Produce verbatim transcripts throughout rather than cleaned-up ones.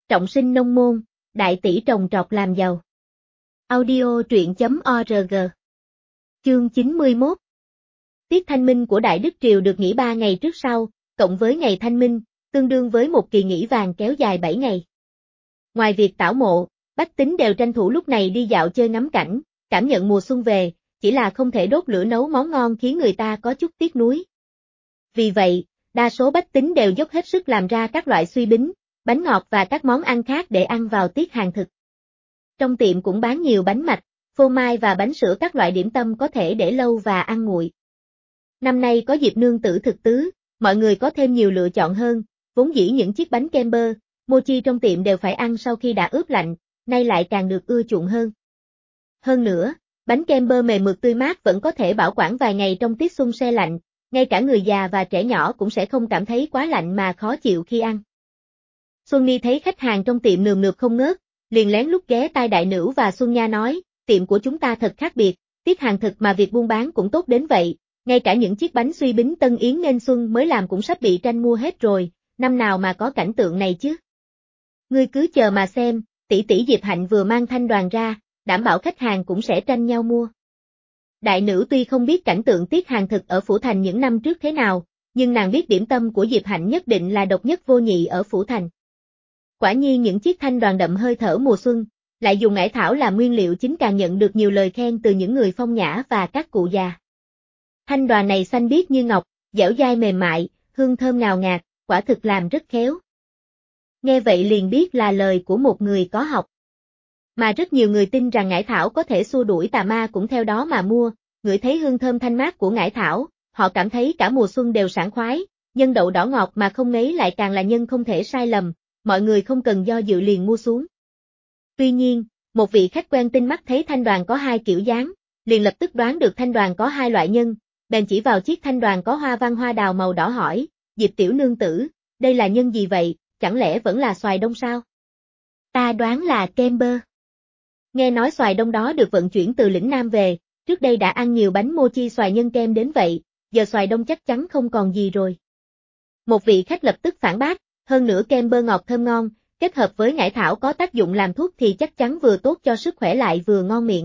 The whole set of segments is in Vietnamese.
Trọng sinh nông môn, đại tỷ trồng trọt làm giàu. Audio truyện chấm org. Chương chín mươi mốt. Tiết thanh minh của Đại Đức Triều được nghỉ ba ngày trước sau, cộng với ngày thanh minh, tương đương với một kỳ nghỉ vàng kéo dài bảy ngày. Ngoài việc tảo mộ, bách tính đều tranh thủ lúc này đi dạo chơi ngắm cảnh, cảm nhận mùa xuân về, chỉ là không thể đốt lửa nấu món ngon khiến người ta có chút tiếc nuối. Vì vậy, đa số bách tính đều dốc hết sức làm ra các loại xuy bính, bánh ngọt và các món ăn khác để ăn vào tiết hàng thực. Trong tiệm cũng bán nhiều bánh mạch, phô mai và bánh sữa các loại điểm tâm có thể để lâu và ăn nguội. Năm nay có dịp nương tử thực tứ, mọi người có thêm nhiều lựa chọn hơn, vốn dĩ những chiếc bánh kem bơ, mochi trong tiệm đều phải ăn sau khi đã ướp lạnh, nay lại càng được ưa chuộng hơn. Hơn nữa, bánh kem bơ mềm mượt tươi mát vẫn có thể bảo quản vài ngày trong tiết xuân se lạnh, ngay cả người già và trẻ nhỏ cũng sẽ không cảm thấy quá lạnh mà khó chịu khi ăn. Xuân Ni thấy khách hàng trong tiệm nườm nượp không ngớt, liền lén lút ghé tai Đại Nữu và Xuân Nha nói, tiệm của chúng ta thật khác biệt, tiết hàng thực mà việc buôn bán cũng tốt đến vậy, ngay cả những chiếc bánh xuy bính Tân Yến nên xuân mới làm cũng sắp bị tranh mua hết rồi, năm nào mà có cảnh tượng này chứ. Ngươi cứ chờ mà xem, tỷ tỷ Diệp Hạnh vừa mang thanh đoàn ra, đảm bảo khách hàng cũng sẽ tranh nhau mua. Đại Nữu tuy không biết cảnh tượng tiết hàng thực ở Phủ Thành những năm trước thế nào, nhưng nàng biết điểm tâm của Diệp Hạnh nhất định là độc nhất vô nhị ở Phủ Thành. Quả nhiên những chiếc thanh đoàn đậm hơi thở mùa xuân, lại dùng ngải thảo làm nguyên liệu chính càng nhận được nhiều lời khen từ những người phong nhã và các cụ già. Thanh đoàn này xanh biếc như ngọc, dẻo dai mềm mại, hương thơm ngào ngạt, quả thực làm rất khéo. Nghe vậy liền biết là lời của một người có học. Mà rất nhiều người tin rằng ngải thảo có thể xua đuổi tà ma cũng theo đó mà mua, ngửi thấy hương thơm thanh mát của ngải thảo, họ cảm thấy cả mùa xuân đều sảng khoái, nhân đậu đỏ ngọt mà không ngấy lại càng là nhân không thể sai lầm, mọi người không cần do dự liền mua xuống. Tuy nhiên, một vị khách quen tinh mắt thấy thanh đoàn có hai kiểu dáng, liền lập tức đoán được thanh đoàn có hai loại nhân, bèn chỉ vào chiếc thanh đoàn có hoa văn hoa đào màu đỏ hỏi, Diệp tiểu nương tử, đây là nhân gì vậy, chẳng lẽ vẫn là xoài đông sao? Ta đoán là kem bơ. Nghe nói xoài đông đó được vận chuyển từ lĩnh Nam về, trước đây đã ăn nhiều bánh mochi xoài nhân kem đến vậy, giờ xoài đông chắc chắn không còn gì rồi. Một vị khách lập tức phản bác, hơn nữa kem bơ ngọt thơm ngon, kết hợp với ngải thảo có tác dụng làm thuốc thì chắc chắn vừa tốt cho sức khỏe lại vừa ngon miệng.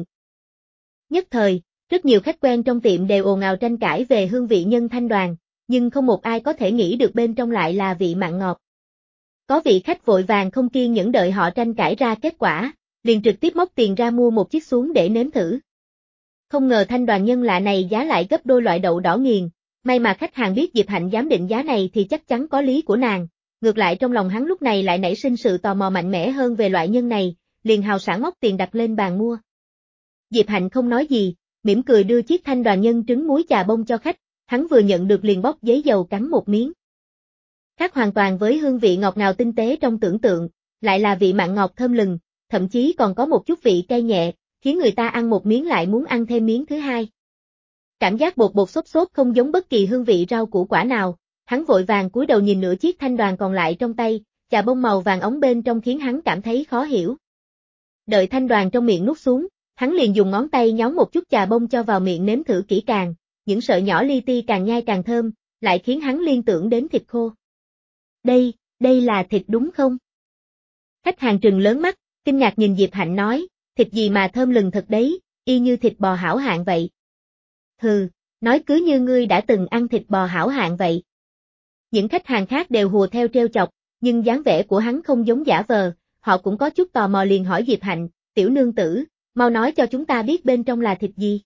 Nhất thời, rất nhiều khách quen trong tiệm đều ồn ào tranh cãi về hương vị nhân thanh đoàn, nhưng không một ai có thể nghĩ được bên trong lại là vị mặn ngọt. Có vị khách vội vàng không kiên nhẫn đợi họ tranh cãi ra kết quả, liền trực tiếp móc tiền ra mua một chiếc xuống để nếm thử. Không ngờ thanh đoàn nhân lạ này giá lại gấp đôi loại đậu đỏ nghiền, may mà khách hàng biết Diệp Hạnh dám định giá này thì chắc chắn có lý của nàng, ngược lại trong lòng hắn lúc này lại nảy sinh sự tò mò mạnh mẽ hơn về loại nhân này, liền hào sảng móc tiền đặt lên bàn mua. Diệp Hạnh không nói gì, mỉm cười đưa chiếc thanh đoàn nhân trứng muối chà bông cho khách, hắn vừa nhận được liền bóc giấy dầu cắn một miếng. Khác hoàn toàn với hương vị ngọt ngào tinh tế trong tưởng tượng, lại là vị mặn ngọt thơm lừng, thậm chí còn có một chút vị cay nhẹ, khiến người ta ăn một miếng lại muốn ăn thêm miếng thứ hai. Cảm giác bột bột xốp xốp không giống bất kỳ hương vị rau củ quả nào, hắn vội vàng cúi đầu nhìn nửa chiếc thanh đoàn còn lại trong tay, chà bông màu vàng óng bên trong khiến hắn cảm thấy khó hiểu. Đợi thanh đoàn trong miệng nuốt xuống, hắn liền dùng ngón tay nhón một chút chà bông cho vào miệng nếm thử kỹ càng, những sợi nhỏ li ti càng nhai càng thơm, lại khiến hắn liên tưởng đến thịt khô. Đây, đây là thịt đúng không? Khách hàng trừng lớn mắt, kinh ngạc nhìn Diệp Hạnh nói, thịt gì mà thơm lừng thật đấy, y như thịt bò hảo hạng vậy. Hừ, nói cứ như ngươi đã từng ăn thịt bò hảo hạng vậy. Những khách hàng khác đều hùa theo trêu chọc, nhưng dáng vẻ của hắn không giống giả vờ, họ cũng có chút tò mò liền hỏi Diệp Hạnh, tiểu nương tử, mau nói cho chúng ta biết bên trong là thịt gì.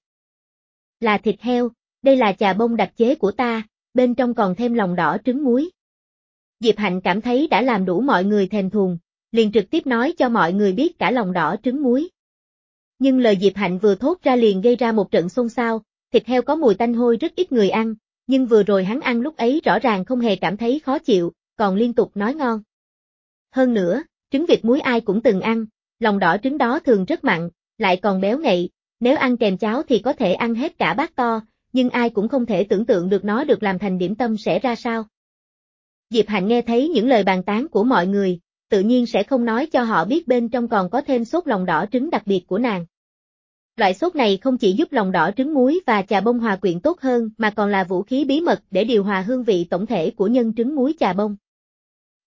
Là thịt heo, đây là chà bông đặc chế của ta, bên trong còn thêm lòng đỏ trứng muối. Diệp Hạnh cảm thấy đã làm đủ mọi người thèm thuồng, liền trực tiếp nói cho mọi người biết cả lòng đỏ trứng muối. Nhưng lời Diệp Hạnh vừa thốt ra liền gây ra một trận xôn xao, thịt heo có mùi tanh hôi rất ít người ăn, nhưng vừa rồi hắn ăn lúc ấy rõ ràng không hề cảm thấy khó chịu, còn liên tục nói ngon. Hơn nữa, trứng vịt muối ai cũng từng ăn, lòng đỏ trứng đó thường rất mặn, lại còn béo ngậy, nếu ăn kèm cháo thì có thể ăn hết cả bát to, nhưng ai cũng không thể tưởng tượng được nó được làm thành điểm tâm sẽ ra sao. Diệp Hạnh nghe thấy những lời bàn tán của mọi người, tự nhiên sẽ không nói cho họ biết bên trong còn có thêm sốt lòng đỏ trứng đặc biệt của nàng. Loại sốt này không chỉ giúp lòng đỏ trứng muối và chà bông hòa quyện tốt hơn mà còn là vũ khí bí mật để điều hòa hương vị tổng thể của nhân trứng muối chà bông.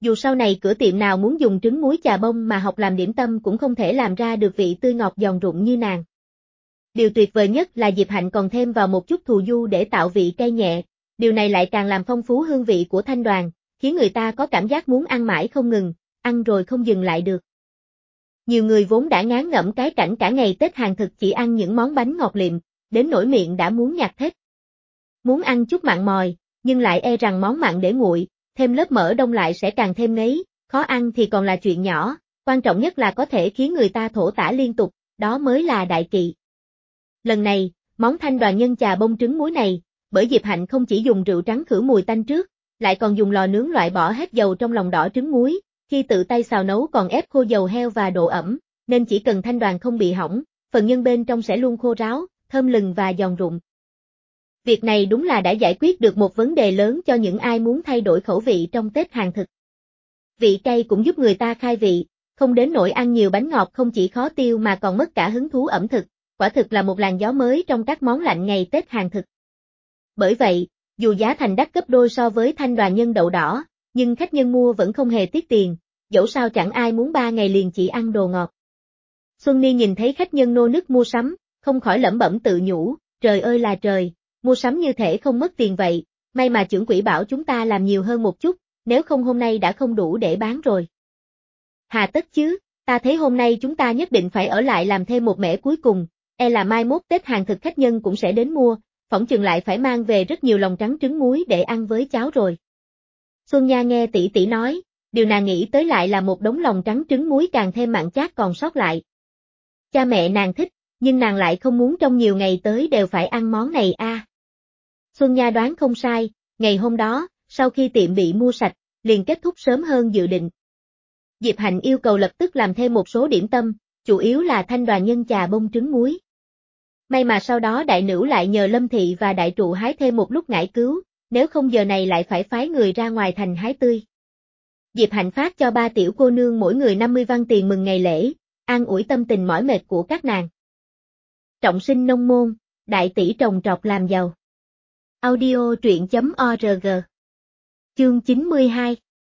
Dù sau này cửa tiệm nào muốn dùng trứng muối chà bông mà học làm điểm tâm cũng không thể làm ra được vị tươi ngọt giòn rụm như nàng. Điều tuyệt vời nhất là Diệp Hạnh còn thêm vào một chút thù du để tạo vị cay nhẹ, điều này lại càng làm phong phú hương vị của thanh đoàn, khiến người ta có cảm giác muốn ăn mãi không ngừng, ăn rồi không dừng lại được. Nhiều người vốn đã ngán ngẩm cái cảnh cả ngày Tết hàng thực chỉ ăn những món bánh ngọt liệm, đến nỗi miệng đã muốn nhạt thết. Muốn ăn chút mặn mòi, nhưng lại e rằng món mặn để nguội, thêm lớp mỡ đông lại sẽ càng thêm ngấy, khó ăn thì còn là chuyện nhỏ, quan trọng nhất là có thể khiến người ta thổ tả liên tục, đó mới là đại kỵ. Lần này, món thanh đoàn nhân chà bông trứng muối này, bởi Diệp Hạnh không chỉ dùng rượu trắng khử mùi tanh trước, lại còn dùng lò nướng loại bỏ hết dầu trong lòng đỏ trứng muối, khi tự tay xào nấu còn ép khô dầu heo và độ ẩm, nên chỉ cần thanh đoàn không bị hỏng, phần nhân bên trong sẽ luôn khô ráo, thơm lừng và giòn rụm. Việc này đúng là đã giải quyết được một vấn đề lớn cho những ai muốn thay đổi khẩu vị trong Tết hàng thực. Vị cay cũng giúp người ta khai vị, không đến nỗi ăn nhiều bánh ngọt không chỉ khó tiêu mà còn mất cả hứng thú ẩm thực, quả thực là một làn gió mới trong các món lạnh ngày Tết hàng thực. Bởi vậy, dù giá thành đắt gấp đôi so với thanh đoàn nhân đậu đỏ, nhưng khách nhân mua vẫn không hề tiếc tiền, dẫu sao chẳng ai muốn ba ngày liền chỉ ăn đồ ngọt. Xuân Ni nhìn thấy khách nhân nô nức mua sắm, không khỏi lẩm bẩm tự nhủ, trời ơi là trời, mua sắm như thể không mất tiền vậy, may mà trưởng quỹ bảo chúng ta làm nhiều hơn một chút, nếu không hôm nay đã không đủ để bán rồi. Hà tất chứ, ta thấy hôm nay chúng ta nhất định phải ở lại làm thêm một mẻ cuối cùng, e là mai mốt Tết hàng thực khách nhân cũng sẽ đến mua, phỏng chừng lại phải mang về rất nhiều lòng trắng trứng muối để ăn với cháo rồi. Xuân Nha nghe tỷ tỷ nói, điều nàng nghĩ tới lại là một đống lòng trắng trứng muối càng thêm mặn chát còn sót lại. Cha mẹ nàng thích, nhưng nàng lại không muốn trong nhiều ngày tới đều phải ăn món này a. À. Xuân Nha đoán không sai, ngày hôm đó, sau khi tiệm bị mua sạch, liền kết thúc sớm hơn dự định. Diệp Hạnh yêu cầu lập tức làm thêm một số điểm tâm, chủ yếu là thanh đoàn nhân chà bông trứng muối. May mà sau đó đại nữ lại nhờ Lâm Thị và đại trụ hái thêm một lúc ngải cứu, nếu không giờ này lại phải phái người ra ngoài thành hái tươi. Diệp Hạnh phát cho ba tiểu cô nương mỗi người năm mươi văn tiền mừng ngày lễ, an ủi tâm tình mỏi mệt của các nàng. Trọng sinh nông môn, đại tỷ trồng trọt làm giàu. Audio truyện chấm org. Chương chín mươi hai.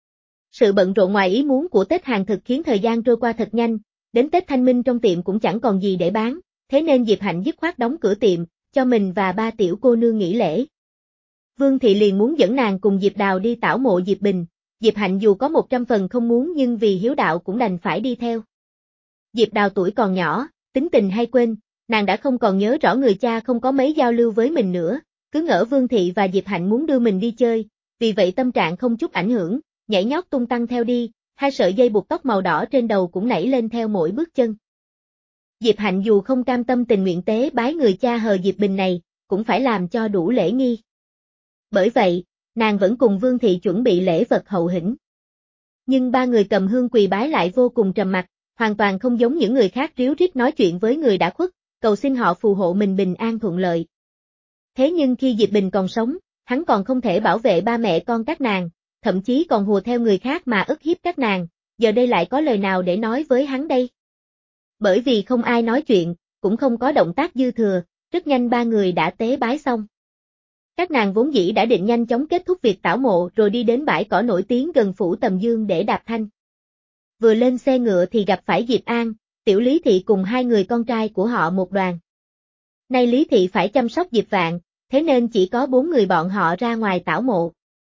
Sự bận rộn ngoài ý muốn của Tết hàng thực khiến thời gian trôi qua thật nhanh, đến Tết Thanh Minh trong tiệm cũng chẳng còn gì để bán, thế nên Diệp Hạnh dứt khoát đóng cửa tiệm, cho mình và ba tiểu cô nương nghỉ lễ. Vương Thị liền muốn dẫn nàng cùng Diệp Đào đi tảo mộ Diệp Bình, Diệp Hạnh dù có một trăm phần không muốn nhưng vì hiếu đạo cũng đành phải đi theo. Diệp Đào tuổi còn nhỏ, tính tình hay quên, nàng đã không còn nhớ rõ người cha không có mấy giao lưu với mình nữa, cứ ngỡ Vương Thị và Diệp Hạnh muốn đưa mình đi chơi, vì vậy tâm trạng không chút ảnh hưởng, nhảy nhót tung tăng theo đi, hai sợi dây buộc tóc màu đỏ trên đầu cũng nảy lên theo mỗi bước chân. Diệp Hạnh dù không cam tâm tình nguyện tế bái người cha hờ Diệp Bình này, cũng phải làm cho đủ lễ nghi. Bởi vậy, nàng vẫn cùng Vương Thị chuẩn bị lễ vật hậu hĩnh. Nhưng ba người cầm hương quỳ bái lại vô cùng trầm mặc, hoàn toàn không giống những người khác ríu rít nói chuyện với người đã khuất, cầu xin họ phù hộ mình bình an thuận lợi. Thế nhưng khi Diệp Bình còn sống, hắn còn không thể bảo vệ ba mẹ con các nàng, thậm chí còn hùa theo người khác mà ức hiếp các nàng, giờ đây lại có lời nào để nói với hắn đây? Bởi vì không ai nói chuyện, cũng không có động tác dư thừa, rất nhanh ba người đã tế bái xong. Các nàng vốn dĩ đã định nhanh chóng kết thúc việc tảo mộ rồi đi đến bãi cỏ nổi tiếng gần phủ Tầm Dương để đạp thanh. Vừa lên xe ngựa thì gặp phải Diệp An, Tiểu Lý Thị cùng hai người con trai của họ một đoàn. Nay Lý Thị phải chăm sóc Diệp Vạn, thế nên chỉ có bốn người bọn họ ra ngoài tảo mộ.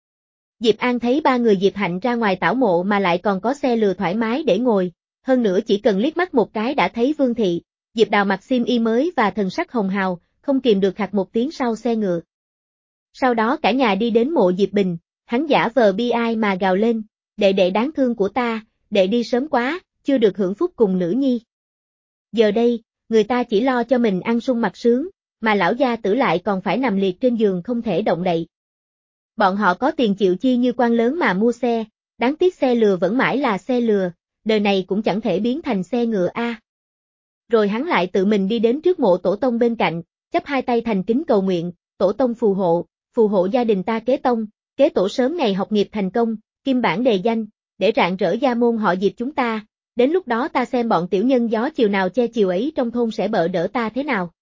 Diệp An thấy ba người Diệp Hạnh ra ngoài tảo mộ mà lại còn có xe lừa thoải mái để ngồi, hơn nữa chỉ cần liếc mắt một cái đã thấy Vương Thị, Diệp Đào mặc xiêm y mới và thần sắc hồng hào, không kìm được khạc một tiếng sau xe ngựa. Sau đó cả nhà đi đến mộ Diệp Bình, hắn giả vờ bi ai mà gào lên, đệ đệ đáng thương của ta, đệ đi sớm quá, chưa được hưởng phúc cùng nữ nhi. Giờ đây, người ta chỉ lo cho mình ăn sung mặc sướng, mà lão gia tử lại còn phải nằm liệt trên giường không thể động đậy. Bọn họ có tiền chịu chi như quan lớn mà mua xe, đáng tiếc xe lừa vẫn mãi là xe lừa, đời này cũng chẳng thể biến thành xe ngựa a. À. Rồi hắn lại tự mình đi đến trước mộ tổ tông bên cạnh, chắp hai tay thành kính cầu nguyện, tổ tông phù hộ, phù hộ gia đình ta kế tông, kế tổ sớm ngày học nghiệp thành công, kim bản đề danh, để rạng rỡ gia môn họ Diệp chúng ta, đến lúc đó ta xem bọn tiểu nhân gió chiều nào che chiều ấy trong thôn sẽ bợ đỡ ta thế nào.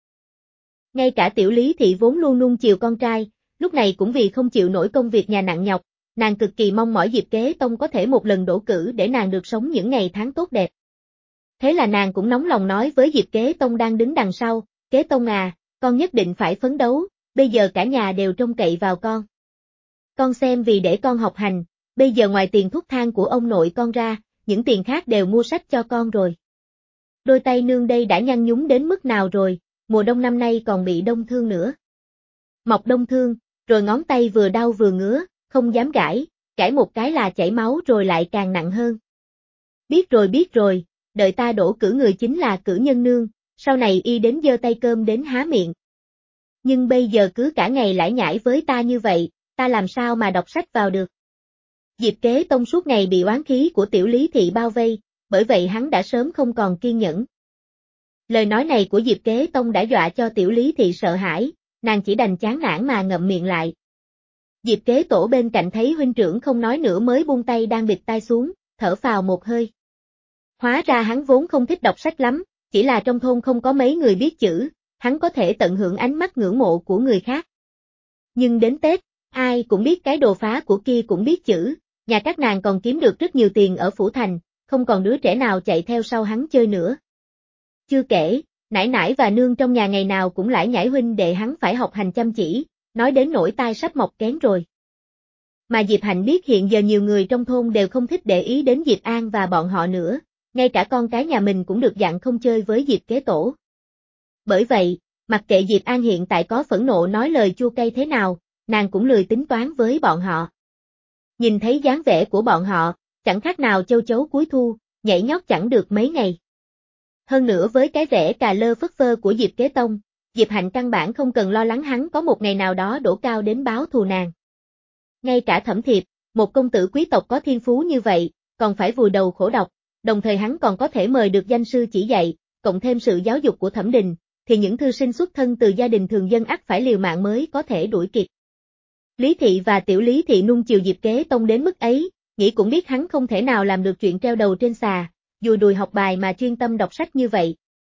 Ngay cả Tiểu Lý Thị vốn luôn nuông chiều con trai, lúc này cũng vì không chịu nổi công việc nhà nặng nhọc, nàng cực kỳ mong mỏi Diệp Kế Tông có thể một lần đỗ cử để nàng được sống những ngày tháng tốt đẹp. Thế là nàng cũng nóng lòng nói với Diệp Kế Tông đang đứng đằng sau, Kế Tông à, con nhất định phải phấn đấu, bây giờ cả nhà đều trông cậy vào con. Con xem vì để con học hành, bây giờ ngoài tiền thuốc thang của ông nội con ra, những tiền khác đều mua sách cho con rồi. Đôi tay nương đây đã nhăn nhúm đến mức nào rồi, mùa đông năm nay còn bị đông thương nữa. Mọc đông thương, rồi ngón tay vừa đau vừa ngứa, không dám gãi, gãi một cái là chảy máu rồi lại càng nặng hơn. Biết rồi biết rồi, đợi ta đỗ cử người chính là cử nhân nương, sau này y đến giơ tay cơm đến há miệng. Nhưng bây giờ cứ cả ngày lải nhải với ta như vậy, ta làm sao mà đọc sách vào được. Diệp Kế Tông suốt ngày bị oán khí của Tiểu Lý Thị bao vây, bởi vậy hắn đã sớm không còn kiên nhẫn. Lời nói này của Diệp Kế Tông đã dọa cho Tiểu Lý Thị sợ hãi, nàng chỉ đành chán nản mà ngậm miệng lại. Diệp Kế Tổ bên cạnh thấy huynh trưởng không nói nữa mới buông tay đang bịt tai xuống, thở phào một hơi. Hóa ra hắn vốn không thích đọc sách lắm, chỉ là trong thôn không có mấy người biết chữ, hắn có thể tận hưởng ánh mắt ngưỡng mộ của người khác. Nhưng đến Tết, ai cũng biết cái đồ phá của kia cũng biết chữ, nhà các nàng còn kiếm được rất nhiều tiền ở Phủ Thành, không còn đứa trẻ nào chạy theo sau hắn chơi nữa. Chưa kể, nải nải và nương trong nhà ngày nào cũng lải nhải huynh đệ hắn phải học hành chăm chỉ, nói đến nỗi tai sắp mọc kén rồi. Mà Diệp Hạnh biết hiện giờ nhiều người trong thôn đều không thích để ý đến Diệp An và bọn họ nữa, ngay cả con cái nhà mình cũng được dặn không chơi với Diệp Kế Tổ. Bởi vậy, mặc kệ Diệp An hiện tại có phẫn nộ nói lời chua cay thế nào, nàng cũng lười tính toán với bọn họ. Nhìn thấy dáng vẻ của bọn họ, chẳng khác nào châu chấu cuối thu, nhảy nhót chẳng được mấy ngày. Hơn nữa với cái vẻ cà lơ phất phơ của Diệp Kế Tông, Diệp Hạnh căn bản không cần lo lắng hắn có một ngày nào đó đổ cao đến báo thù nàng. Ngay cả Thẩm Thiệp, một công tử quý tộc có thiên phú như vậy, còn phải vùi đầu khổ đọc, đồng thời hắn còn có thể mời được danh sư chỉ dạy, cộng thêm sự giáo dục của Thẩm Đình, thì những thư sinh xuất thân từ gia đình thường dân ắt phải liều mạng mới có thể đuổi kịp. Lý Thị và Tiểu Lý Thị nuông chiều Diệp Kế Tông đến mức ấy, nghĩ cũng biết hắn không thể nào làm được chuyện treo đầu trên xà, dùi đùi học bài mà chuyên tâm đọc sách như vậy.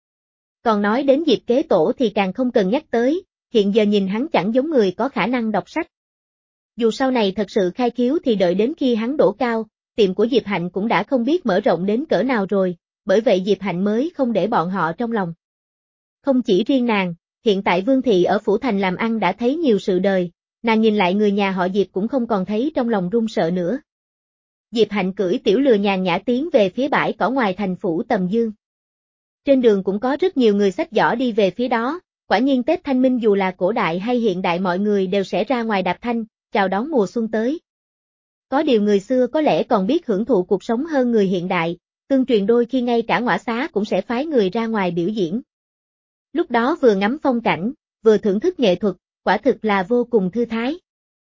Còn nói đến Diệp Kế Tổ thì càng không cần nhắc tới, hiện giờ nhìn hắn chẳng giống người có khả năng đọc sách. Dù sau này thật sự khai khiếu thì đợi đến khi hắn đỗ cao, tiệm của Diệp Hạnh cũng đã không biết mở rộng đến cỡ nào rồi, bởi vậy Diệp Hạnh mới không để bọn họ trong lòng. Không chỉ riêng nàng, hiện tại Vương Thị ở Phủ Thành làm ăn đã thấy nhiều sự đời, nàng nhìn lại người nhà họ Diệp cũng không còn thấy trong lòng run sợ nữa. Diệp Hạnh cưỡi tiểu lừa nhàn nhã tiến về phía bãi cỏ ngoài thành phủ Tầm Dương. Trên đường cũng có rất nhiều người xách giỏ đi về phía đó, quả nhiên Tết Thanh Minh dù là cổ đại hay hiện đại mọi người đều sẽ ra ngoài đạp thanh, chào đón mùa xuân tới. Có điều người xưa có lẽ còn biết hưởng thụ cuộc sống hơn người hiện đại, tương truyền đôi khi ngay cả ngõa xá cũng sẽ phái người ra ngoài biểu diễn. Lúc đó vừa ngắm phong cảnh, vừa thưởng thức nghệ thuật, quả thực là vô cùng thư thái.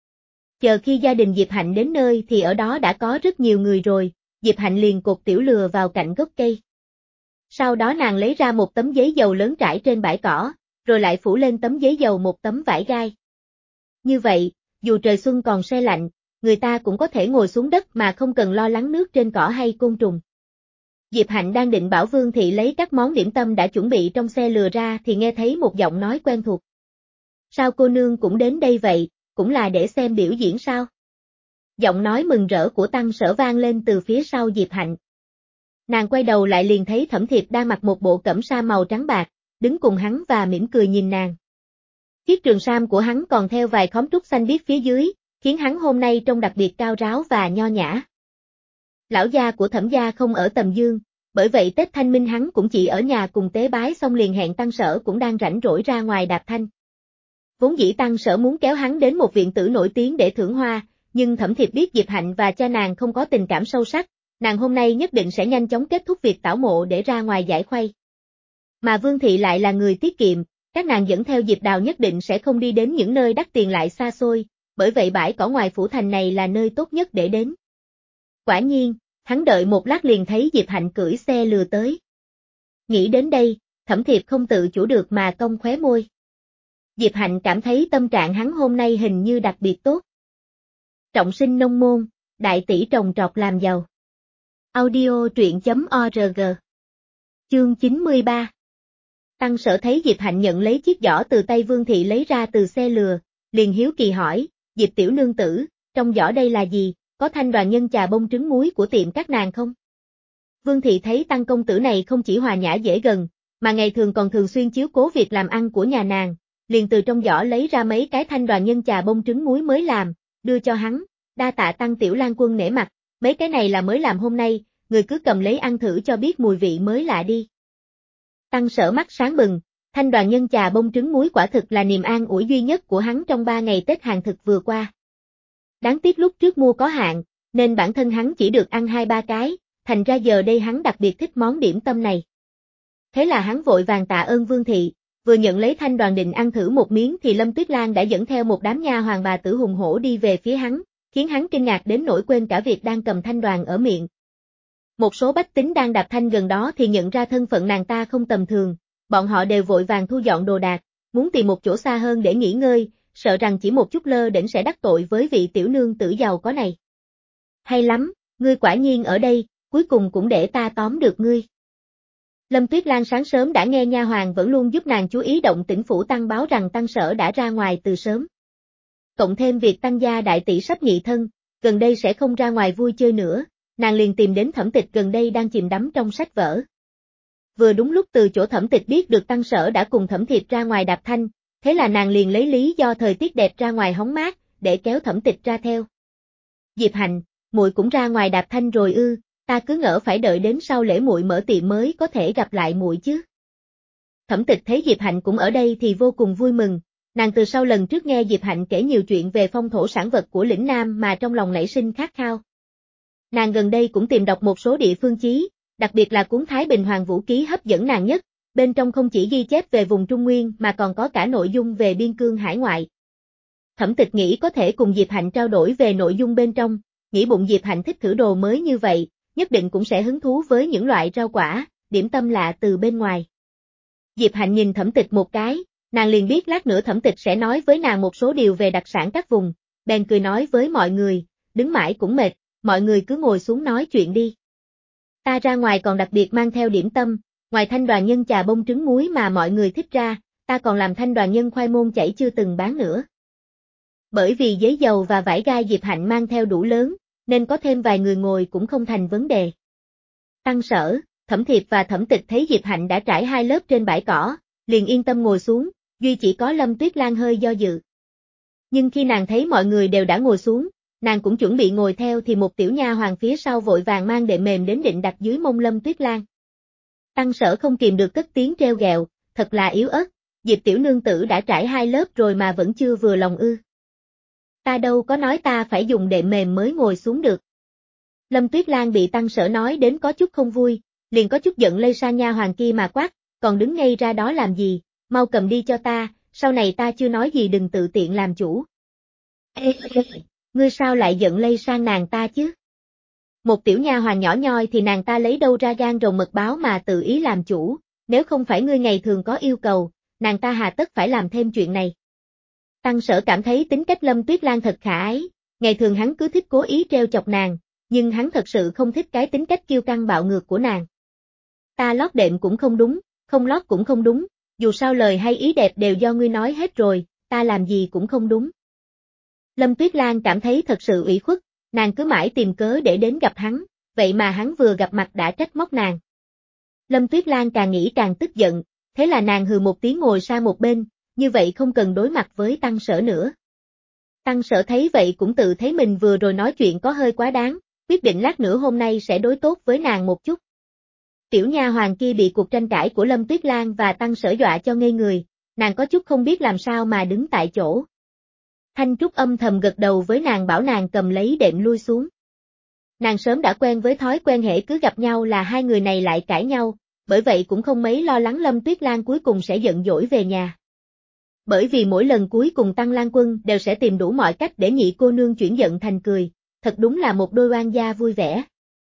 Chờ khi gia đình Diệp Hạnh đến nơi thì ở đó đã có rất nhiều người rồi, Diệp Hạnh liền cột tiểu lừa vào cạnh gốc cây. Sau đó nàng lấy ra một tấm giấy dầu lớn trải trên bãi cỏ, rồi lại phủ lên tấm giấy dầu một tấm vải gai. Như vậy, dù trời xuân còn se lạnh, người ta cũng có thể ngồi xuống đất mà không cần lo lắng nước trên cỏ hay côn trùng. Diệp Hạnh đang định bảo Vương Thị lấy các món điểm tâm đã chuẩn bị trong xe lừa ra thì nghe thấy một giọng nói quen thuộc. Sao cô nương cũng đến đây vậy, cũng là để xem biểu diễn sao? Giọng nói mừng rỡ của Tăng Sở vang lên từ phía sau Diệp Hạnh. Nàng quay đầu lại liền thấy Thẩm Thiệp đang mặc một bộ cẩm sa màu trắng bạc, đứng cùng hắn và mỉm cười nhìn nàng. Chiếc trường sam của hắn còn theo vài khóm trúc xanh biếc phía dưới, khiến hắn hôm nay trông đặc biệt cao ráo và nho nhã. Lão gia của Thẩm gia không ở Tầm Dương, bởi vậy Tết Thanh Minh hắn cũng chỉ ở nhà cùng tế bái xong liền hẹn Tăng Sở cũng đang rảnh rỗi ra ngoài đạp thanh. Vốn dĩ Tăng Sở muốn kéo hắn đến một viện tử nổi tiếng để thưởng hoa, nhưng Thẩm Thiệp biết Diệp Hạnh và cha nàng không có tình cảm sâu sắc, nàng hôm nay nhất định sẽ nhanh chóng kết thúc việc tảo mộ để ra ngoài giải khuây. Mà Vương Thị lại là người tiết kiệm, các nàng dẫn theo Diệp Đào nhất định sẽ không đi đến những nơi đắt tiền lại xa xôi, bởi vậy bãi cỏ ngoài phủ thành này là nơi tốt nhất để đến. Quả nhiên, hắn đợi một lát liền thấy Diệp Hạnh cưỡi xe lừa tới. Nghĩ đến đây, Thẩm Thiệp không tự chủ được mà cong khóe môi. Diệp Hạnh cảm thấy tâm trạng hắn hôm nay hình như đặc biệt tốt. Trọng sinh nông môn, đại tỷ trồng trọt làm giàu. Audio truyện chấm org. Chương chín mươi ba. Tăng Sở thấy Diệp Hạnh nhận lấy chiếc giỏ từ tay Vương Thị lấy ra từ xe lừa, liền hiếu kỳ hỏi, Diệp tiểu nương tử, trong giỏ đây là gì, có thanh đoàn nhân trà bông trứng muối của tiệm các nàng không? Vương thị thấy Tăng công tử này không chỉ hòa nhã dễ gần, mà ngày thường còn thường xuyên chiếu cố việc làm ăn của nhà nàng, liền từ trong giỏ lấy ra mấy cái thanh đoàn nhân trà bông trứng muối mới làm, đưa cho hắn, đa tạ Tăng tiểu lang quân nể mặt, mấy cái này là mới làm hôm nay, người cứ cầm lấy ăn thử cho biết mùi vị mới lạ đi. Tăng Sở mắt sáng bừng, thanh đoàn nhân trà bông trứng muối quả thực là niềm an ủi duy nhất của hắn trong ba ngày Tết hàng thực vừa qua. Đáng tiếc lúc trước mua có hạn, nên bản thân hắn chỉ được ăn hai ba cái, thành ra giờ đây hắn đặc biệt thích món điểm tâm này. Thế là hắn vội vàng tạ ơn Vương thị, vừa nhận lấy thanh đoàn định ăn thử một miếng thì Lâm Tuyết Lan đã dẫn theo một đám nha hoàn bà tử hùng hổ đi về phía hắn, khiến hắn kinh ngạc đến nỗi quên cả việc đang cầm thanh đoàn ở miệng. Một số bách tính đang đạp thanh gần đó thì nhận ra thân phận nàng ta không tầm thường, bọn họ đều vội vàng thu dọn đồ đạc, muốn tìm một chỗ xa hơn để nghỉ ngơi, sợ rằng chỉ một chút lơ đễnh sẽ đắc tội với vị tiểu nương tử giàu có này. Hay lắm, ngươi quả nhiên ở đây, cuối cùng cũng để ta tóm được ngươi. Lâm Tuyết Lan sáng sớm đã nghe nha hoàn vẫn luôn giúp nàng chú ý động tĩnh phủ Tăng báo rằng Tăng Sở đã ra ngoài từ sớm. Cộng thêm việc Tăng gia đại tỷ sắp nhị thân, gần đây sẽ không ra ngoài vui chơi nữa, nàng liền tìm đến Thẩm Tịch gần đây đang chìm đắm trong sách vở. Vừa đúng lúc từ chỗ Thẩm Tịch biết được Tăng Sở đã cùng Thẩm Thiệp ra ngoài đạp thanh, thế là nàng liền lấy lý do thời tiết đẹp ra ngoài hóng mát, để kéo Thẩm Tịch ra theo. Diệp Hạnh, muội cũng ra ngoài đạp thanh rồi ư? Ta cứ ngỡ phải đợi đến sau lễ muội mở tiệm mới có thể gặp lại muội chứ. Thẩm Tịch thấy Diệp Hạnh cũng ở đây thì vô cùng vui mừng, nàng từ sau lần trước nghe Diệp Hạnh kể nhiều chuyện về phong thổ sản vật của lĩnh Nam mà trong lòng nảy sinh khát khao. Nàng gần đây cũng tìm đọc một số địa phương chí, đặc biệt là cuốn Thái Bình Hoàng Vũ Ký hấp dẫn nàng nhất, bên trong không chỉ ghi chép về vùng Trung Nguyên mà còn có cả nội dung về biên cương hải ngoại. Thẩm Tịch nghĩ có thể cùng Diệp Hạnh trao đổi về nội dung bên trong, nghĩ bụng Diệp Hạnh thích thử đồ mới như vậy, nhất định cũng sẽ hứng thú với những loại rau quả, điểm tâm lạ từ bên ngoài. Diệp Hạnh nhìn Thẩm Tịch một cái, nàng liền biết lát nữa Thẩm Tịch sẽ nói với nàng một số điều về đặc sản các vùng, bèn cười nói với mọi người, đứng mãi cũng mệt, mọi người cứ ngồi xuống nói chuyện đi. Ta ra ngoài còn đặc biệt mang theo điểm tâm, ngoài thanh đoàn nhân trà bông trứng muối mà mọi người thích ra, ta còn làm thanh đoàn nhân khoai môn chảy chưa từng bán nữa. Bởi vì giấy dầu và vải gai Diệp Hạnh mang theo đủ lớn, nên có thêm vài người ngồi cũng không thành vấn đề. Tăng Sở, Thẩm Thiệp và Thẩm Tịch thấy Diệp Hạnh đã trải hai lớp trên bãi cỏ, liền yên tâm ngồi xuống, duy chỉ có Lâm Tuyết Lan hơi do dự. Nhưng khi nàng thấy mọi người đều đã ngồi xuống, nàng cũng chuẩn bị ngồi theo thì một tiểu nha hoàng phía sau vội vàng mang đệm mềm đến định đặt dưới mông Lâm Tuyết Lan. Tăng Sở không kìm được cất tiếng trêu ghẹo, thật là yếu ớt, Diệp tiểu nương tử đã trải hai lớp rồi mà vẫn chưa vừa lòng ư. Ta đâu có nói ta phải dùng đệm mềm mới ngồi xuống được. Lâm Tuyết Lan bị Tăng Sở nói đến có chút không vui, liền có chút giận lây sang nha hoàng kia mà quát, còn đứng ngay ra đó làm gì, mau cầm đi cho ta, sau này ta chưa nói gì đừng tự tiện làm chủ. Ê, ngươi sao lại giận lây sang nàng ta chứ? Một tiểu nha hoàng nhỏ nhoi thì nàng ta lấy đâu ra gan rồng mật báo mà tự ý làm chủ, nếu không phải ngươi ngày thường có yêu cầu, nàng ta hà tất phải làm thêm chuyện này. Tăng Sở cảm thấy tính cách Lâm Tuyết Lan thật khả ái, ngày thường hắn cứ thích cố ý treo chọc nàng, nhưng hắn thật sự không thích cái tính cách kiêu căng bạo ngược của nàng. Ta lót đệm cũng không đúng, không lót cũng không đúng, dù sao lời hay ý đẹp đều do ngươi nói hết rồi, ta làm gì cũng không đúng. Lâm Tuyết Lan cảm thấy thật sự ủy khuất, nàng cứ mãi tìm cớ để đến gặp hắn, vậy mà hắn vừa gặp mặt đã trách móc nàng. Lâm Tuyết Lan càng nghĩ càng tức giận, thế là nàng hừ một tiếng ngồi sang một bên, như vậy không cần đối mặt với Tăng Sở nữa. Tăng Sở thấy vậy cũng tự thấy mình vừa rồi nói chuyện có hơi quá đáng, quyết định lát nữa hôm nay sẽ đối tốt với nàng một chút. Tiểu nha hoàng kia bị cuộc tranh cãi của Lâm Tuyết Lan và Tăng Sở dọa cho ngây người, nàng có chút không biết làm sao mà đứng tại chỗ. Thanh Trúc âm thầm gật đầu với nàng bảo nàng cầm lấy đệm lui xuống. Nàng sớm đã quen với thói quen hễ cứ gặp nhau là hai người này lại cãi nhau, bởi vậy cũng không mấy lo lắng Lâm Tuyết Lan cuối cùng sẽ giận dỗi về nhà. Bởi vì mỗi lần cuối cùng Tăng Lan Quân đều sẽ tìm đủ mọi cách để nhị cô nương chuyển giận thành cười, thật đúng là một đôi oan gia vui vẻ.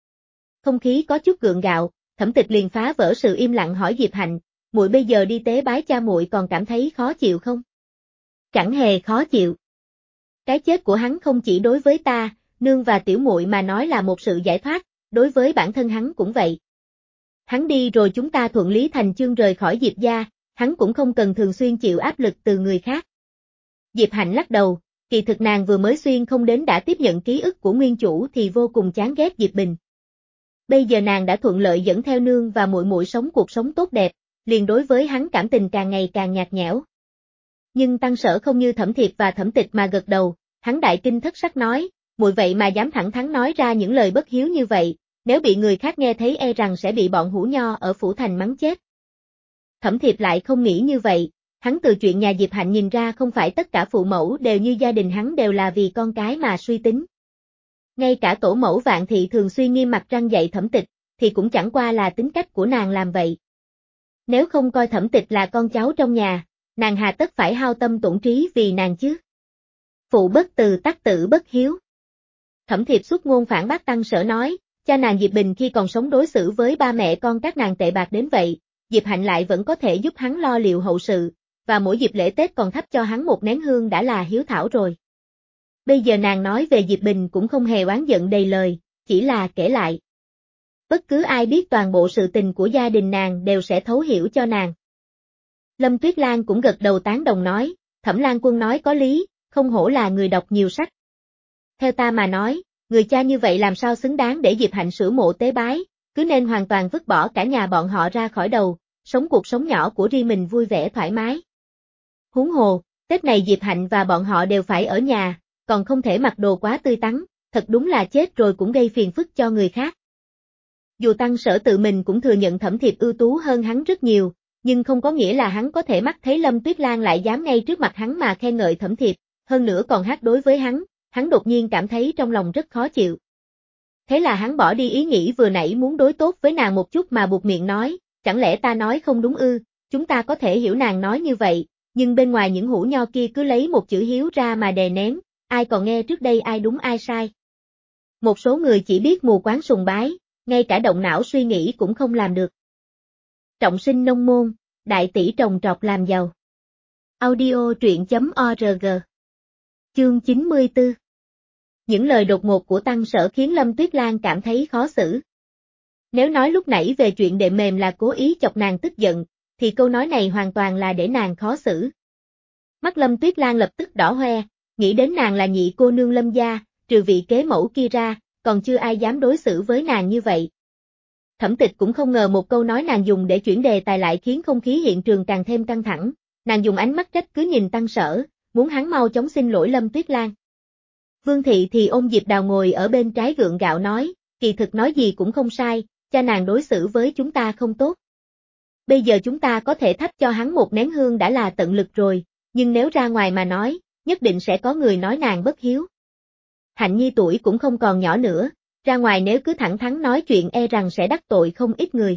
Không khí có chút gượng gạo, Thẩm Tịch liền phá vỡ sự im lặng hỏi Diệp Hạnh, muội bây giờ đi tế bái cha muội còn cảm thấy khó chịu không? Chẳng hề khó chịu. Cái chết của hắn không chỉ đối với ta, nương và tiểu muội mà nói là một sự giải thoát, đối với bản thân hắn cũng vậy. Hắn đi rồi chúng ta thuận lý thành chương rời khỏi Diệp gia, hắn cũng không cần thường xuyên chịu áp lực từ người khác. Diệp Hạnh lắc đầu, kỳ thực nàng vừa mới xuyên không đến đã tiếp nhận ký ức của nguyên chủ thì vô cùng chán ghét Diệp Bình. Bây giờ nàng đã thuận lợi dẫn theo nương và muội muội sống cuộc sống tốt đẹp, liền đối với hắn cảm tình càng ngày càng nhạt nhẽo. Nhưng Tăng Sở không như Thẩm Thiệp và Thẩm Tịch mà gật đầu, hắn đại kinh thất sắc nói, muội vậy mà dám thẳng thắn nói ra những lời bất hiếu như vậy, nếu bị người khác nghe thấy e rằng sẽ bị bọn hủ nho ở phủ thành mắng chết. Thẩm Thiệp lại không nghĩ như vậy, hắn từ chuyện nhà Diệp Hạnh nhìn ra không phải tất cả phụ mẫu đều như gia đình hắn đều là vì con cái mà suy tính. Ngay cả tổ mẫu Vạn Thị thường xuyên nghiêm mặt răn dạy Thẩm Tịch, thì cũng chẳng qua là tính cách của nàng làm vậy. Nếu không coi Thẩm Tịch là con cháu trong nhà, nàng hà tất phải hao tâm tổn trí vì nàng chứ. Phụ bất từ tắc tử bất hiếu. Thẩm Thiệp xuất ngôn phản bác Tăng Sở nói, cha nàng Diệp Bình khi còn sống đối xử với ba mẹ con các nàng tệ bạc đến vậy, Diệp Hạnh lại vẫn có thể giúp hắn lo liệu hậu sự, và mỗi dịp lễ Tết còn thắp cho hắn một nén hương đã là hiếu thảo rồi. Bây giờ nàng nói về Diệp Bình cũng không hề oán giận đầy lời, chỉ là kể lại. Bất cứ ai biết toàn bộ sự tình của gia đình nàng đều sẽ thấu hiểu cho nàng. Lâm Tuyết Lan cũng gật đầu tán đồng nói, Thẩm Lan Quân nói có lý, không hổ là người đọc nhiều sách. Theo ta mà nói, người cha như vậy làm sao xứng đáng để Diệp Hạnh sửa mộ tế bái, cứ nên hoàn toàn vứt bỏ cả nhà bọn họ ra khỏi đầu, sống cuộc sống nhỏ của riêng mình vui vẻ thoải mái. Huống hồ, Tết này Diệp Hạnh và bọn họ đều phải ở nhà, còn không thể mặc đồ quá tươi tắn, thật đúng là chết rồi cũng gây phiền phức cho người khác. Dù Tăng Sở tự mình cũng thừa nhận Thẩm Thiệp ưu tú hơn hắn rất nhiều, nhưng không có nghĩa là hắn có thể mắt thấy Lâm Tuyết Lan lại dám ngay trước mặt hắn mà khen ngợi Thẩm Thiệp, hơn nữa còn hát đối với hắn, hắn đột nhiên cảm thấy trong lòng rất khó chịu. Thế là hắn bỏ đi ý nghĩ vừa nãy muốn đối tốt với nàng một chút mà buộc miệng nói, chẳng lẽ ta nói không đúng ư, chúng ta có thể hiểu nàng nói như vậy, nhưng bên ngoài những hủ nho kia cứ lấy một chữ hiếu ra mà đè nén, ai còn nghe trước đây ai đúng ai sai. Một số người chỉ biết mù quáng sùng bái, ngay cả động não suy nghĩ cũng không làm được. Trọng sinh nông môn, đại tỷ trồng trọt làm giàu. Audio truyện chấm org. Chương chín mươi tư. Những lời đột ngột của Tăng Sở khiến Lâm Tuyết Lan cảm thấy khó xử. Nếu nói lúc nãy về chuyện đệm mềm là cố ý chọc nàng tức giận, thì câu nói này hoàn toàn là để nàng khó xử. Mắt Lâm Tuyết Lan lập tức đỏ hoe, nghĩ đến nàng là nhị cô nương Lâm gia, trừ vị kế mẫu kia ra, còn chưa ai dám đối xử với nàng như vậy. Thẩm Tịch cũng không ngờ một câu nói nàng dùng để chuyển đề tài lại khiến không khí hiện trường càng thêm căng thẳng, nàng dùng ánh mắt trách cứ nhìn Tăng Sở, muốn hắn mau chóng xin lỗi Lâm Tuyết Lan. Vương Thị thì ôm Diệp Đào ngồi ở bên trái gượng gạo nói, kỳ thực nói gì cũng không sai, cha nàng đối xử với chúng ta không tốt. Bây giờ chúng ta có thể thắp cho hắn một nén hương đã là tận lực rồi, nhưng nếu ra ngoài mà nói, nhất định sẽ có người nói nàng bất hiếu. Hạnh Nhi tuổi cũng không còn nhỏ nữa, ra ngoài nếu cứ thẳng thắn nói chuyện e rằng sẽ đắc tội không ít người.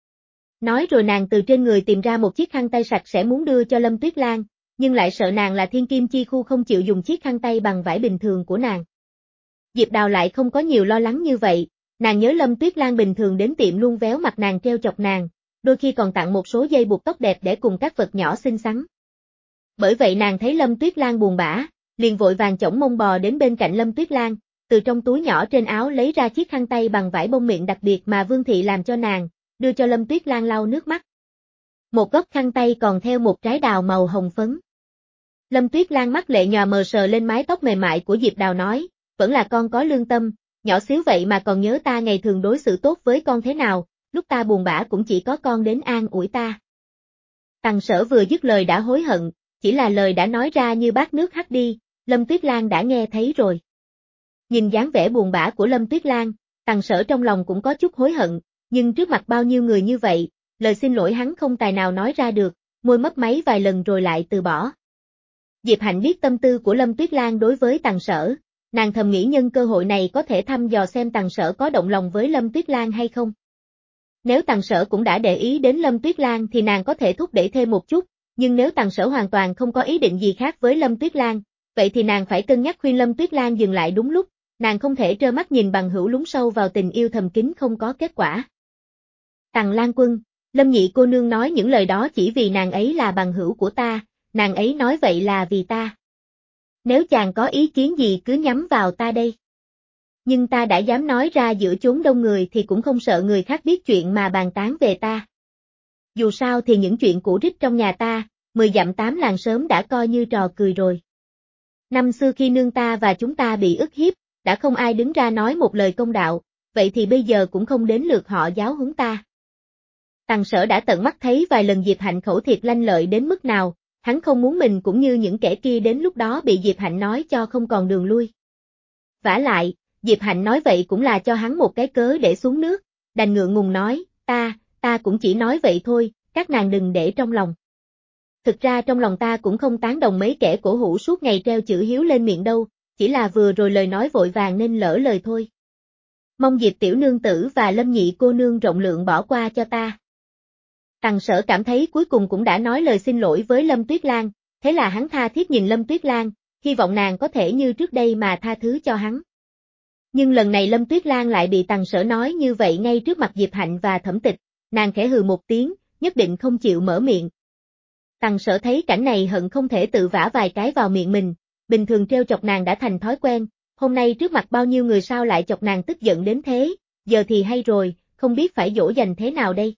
Nói rồi nàng từ trên người tìm ra một chiếc khăn tay sạch sẽ muốn đưa cho Lâm Tuyết Lan, nhưng lại sợ nàng là thiên kim chi khu không chịu dùng chiếc khăn tay bằng vải bình thường của nàng. Diệp Đào lại không có nhiều lo lắng như vậy, nàng nhớ Lâm Tuyết Lan bình thường đến tiệm luôn véo mặt nàng treo chọc nàng, đôi khi còn tặng một số dây buộc tóc đẹp để cùng các vật nhỏ xinh xắn. Bởi vậy nàng thấy Lâm Tuyết Lan buồn bã, liền vội vàng chổng mông bò đến bên cạnh Lâm Tuyết Lan, từ trong túi nhỏ trên áo lấy ra chiếc khăn tay bằng vải bông miệng đặc biệt mà Vương Thị làm cho nàng, đưa cho Lâm Tuyết Lan lau nước mắt. Một góc khăn tay còn theo một trái đào màu hồng phấn. Lâm Tuyết Lan mắt lệ nhòa mờ sờ lên mái tóc mềm mại của Diệp Đào nói, vẫn là con có lương tâm, nhỏ xíu vậy mà còn nhớ ta ngày thường đối xử tốt với con thế nào, lúc ta buồn bã cũng chỉ có con đến an ủi ta. Tăng Sở vừa dứt lời đã hối hận, chỉ là lời đã nói ra như bát nước hắt đi, Lâm Tuyết Lan đã nghe thấy rồi. Nhìn dáng vẻ buồn bã của Lâm Tuyết Lan, Tăng Sở trong lòng cũng có chút hối hận, nhưng trước mặt bao nhiêu người như vậy, lời xin lỗi hắn không tài nào nói ra được, môi mấp máy vài lần rồi lại từ bỏ. Diệp Hạnh biết tâm tư của Lâm Tuyết Lan đối với Tăng Sở, nàng thầm nghĩ nhân cơ hội này có thể thăm dò xem Tăng Sở có động lòng với Lâm Tuyết Lan hay không. Nếu Tăng Sở cũng đã để ý đến Lâm Tuyết Lan thì nàng có thể thúc đẩy thêm một chút, nhưng nếu Tăng Sở hoàn toàn không có ý định gì khác với Lâm Tuyết Lan, vậy thì nàng phải cân nhắc khuyên Lâm Tuyết Lan dừng lại đúng lúc, nàng không thể trơ mắt nhìn bằng hữu lún sâu vào tình yêu thầm kín không có kết quả. Tằng Lan Quân, Lâm nhị cô nương nói những lời đó chỉ vì nàng ấy là bằng hữu của ta, nàng ấy nói vậy là vì ta. Nếu chàng có ý kiến gì cứ nhắm vào ta đây. Nhưng ta đã dám nói ra giữa chốn đông người thì cũng không sợ người khác biết chuyện mà bàn tán về ta. Dù sao thì những chuyện cũ rích trong nhà ta, mười dặm tám làng sớm đã coi như trò cười rồi. Năm xưa khi nương ta và chúng ta bị ức hiếp, đã không ai đứng ra nói một lời công đạo, vậy thì bây giờ cũng không đến lượt họ giáo huấn ta. Tằng Sở đã tận mắt thấy vài lần Diệp Hạnh khẩu thiệt lanh lợi đến mức nào, hắn không muốn mình cũng như những kẻ kia đến lúc đó bị Diệp Hạnh nói cho không còn đường lui. Vả lại, Diệp Hạnh nói vậy cũng là cho hắn một cái cớ để xuống nước, đành ngượng ngùng nói, ta, ta cũng chỉ nói vậy thôi, các nàng đừng để trong lòng. Thực ra trong lòng ta cũng không tán đồng mấy kẻ cổ hủ suốt ngày treo chữ hiếu lên miệng đâu, chỉ là vừa rồi lời nói vội vàng nên lỡ lời thôi. Mong Diệp tiểu nương tử và Lâm nhị cô nương rộng lượng bỏ qua cho ta. Tằng Sở cảm thấy cuối cùng cũng đã nói lời xin lỗi với Lâm Tuyết Lan, thế là hắn tha thiết nhìn Lâm Tuyết Lan, hy vọng nàng có thể như trước đây mà tha thứ cho hắn. Nhưng lần này Lâm Tuyết Lan lại bị Tằng Sở nói như vậy ngay trước mặt Diệp Hạnh và Thẩm Tịch, nàng khẽ hừ một tiếng, nhất định không chịu mở miệng. Tằng Sở thấy cảnh này hận không thể tự vả vài cái vào miệng mình, bình thường trêu chọc nàng đã thành thói quen, hôm nay trước mặt bao nhiêu người sao lại chọc nàng tức giận đến thế, giờ thì hay rồi, không biết phải dỗ dành thế nào đây.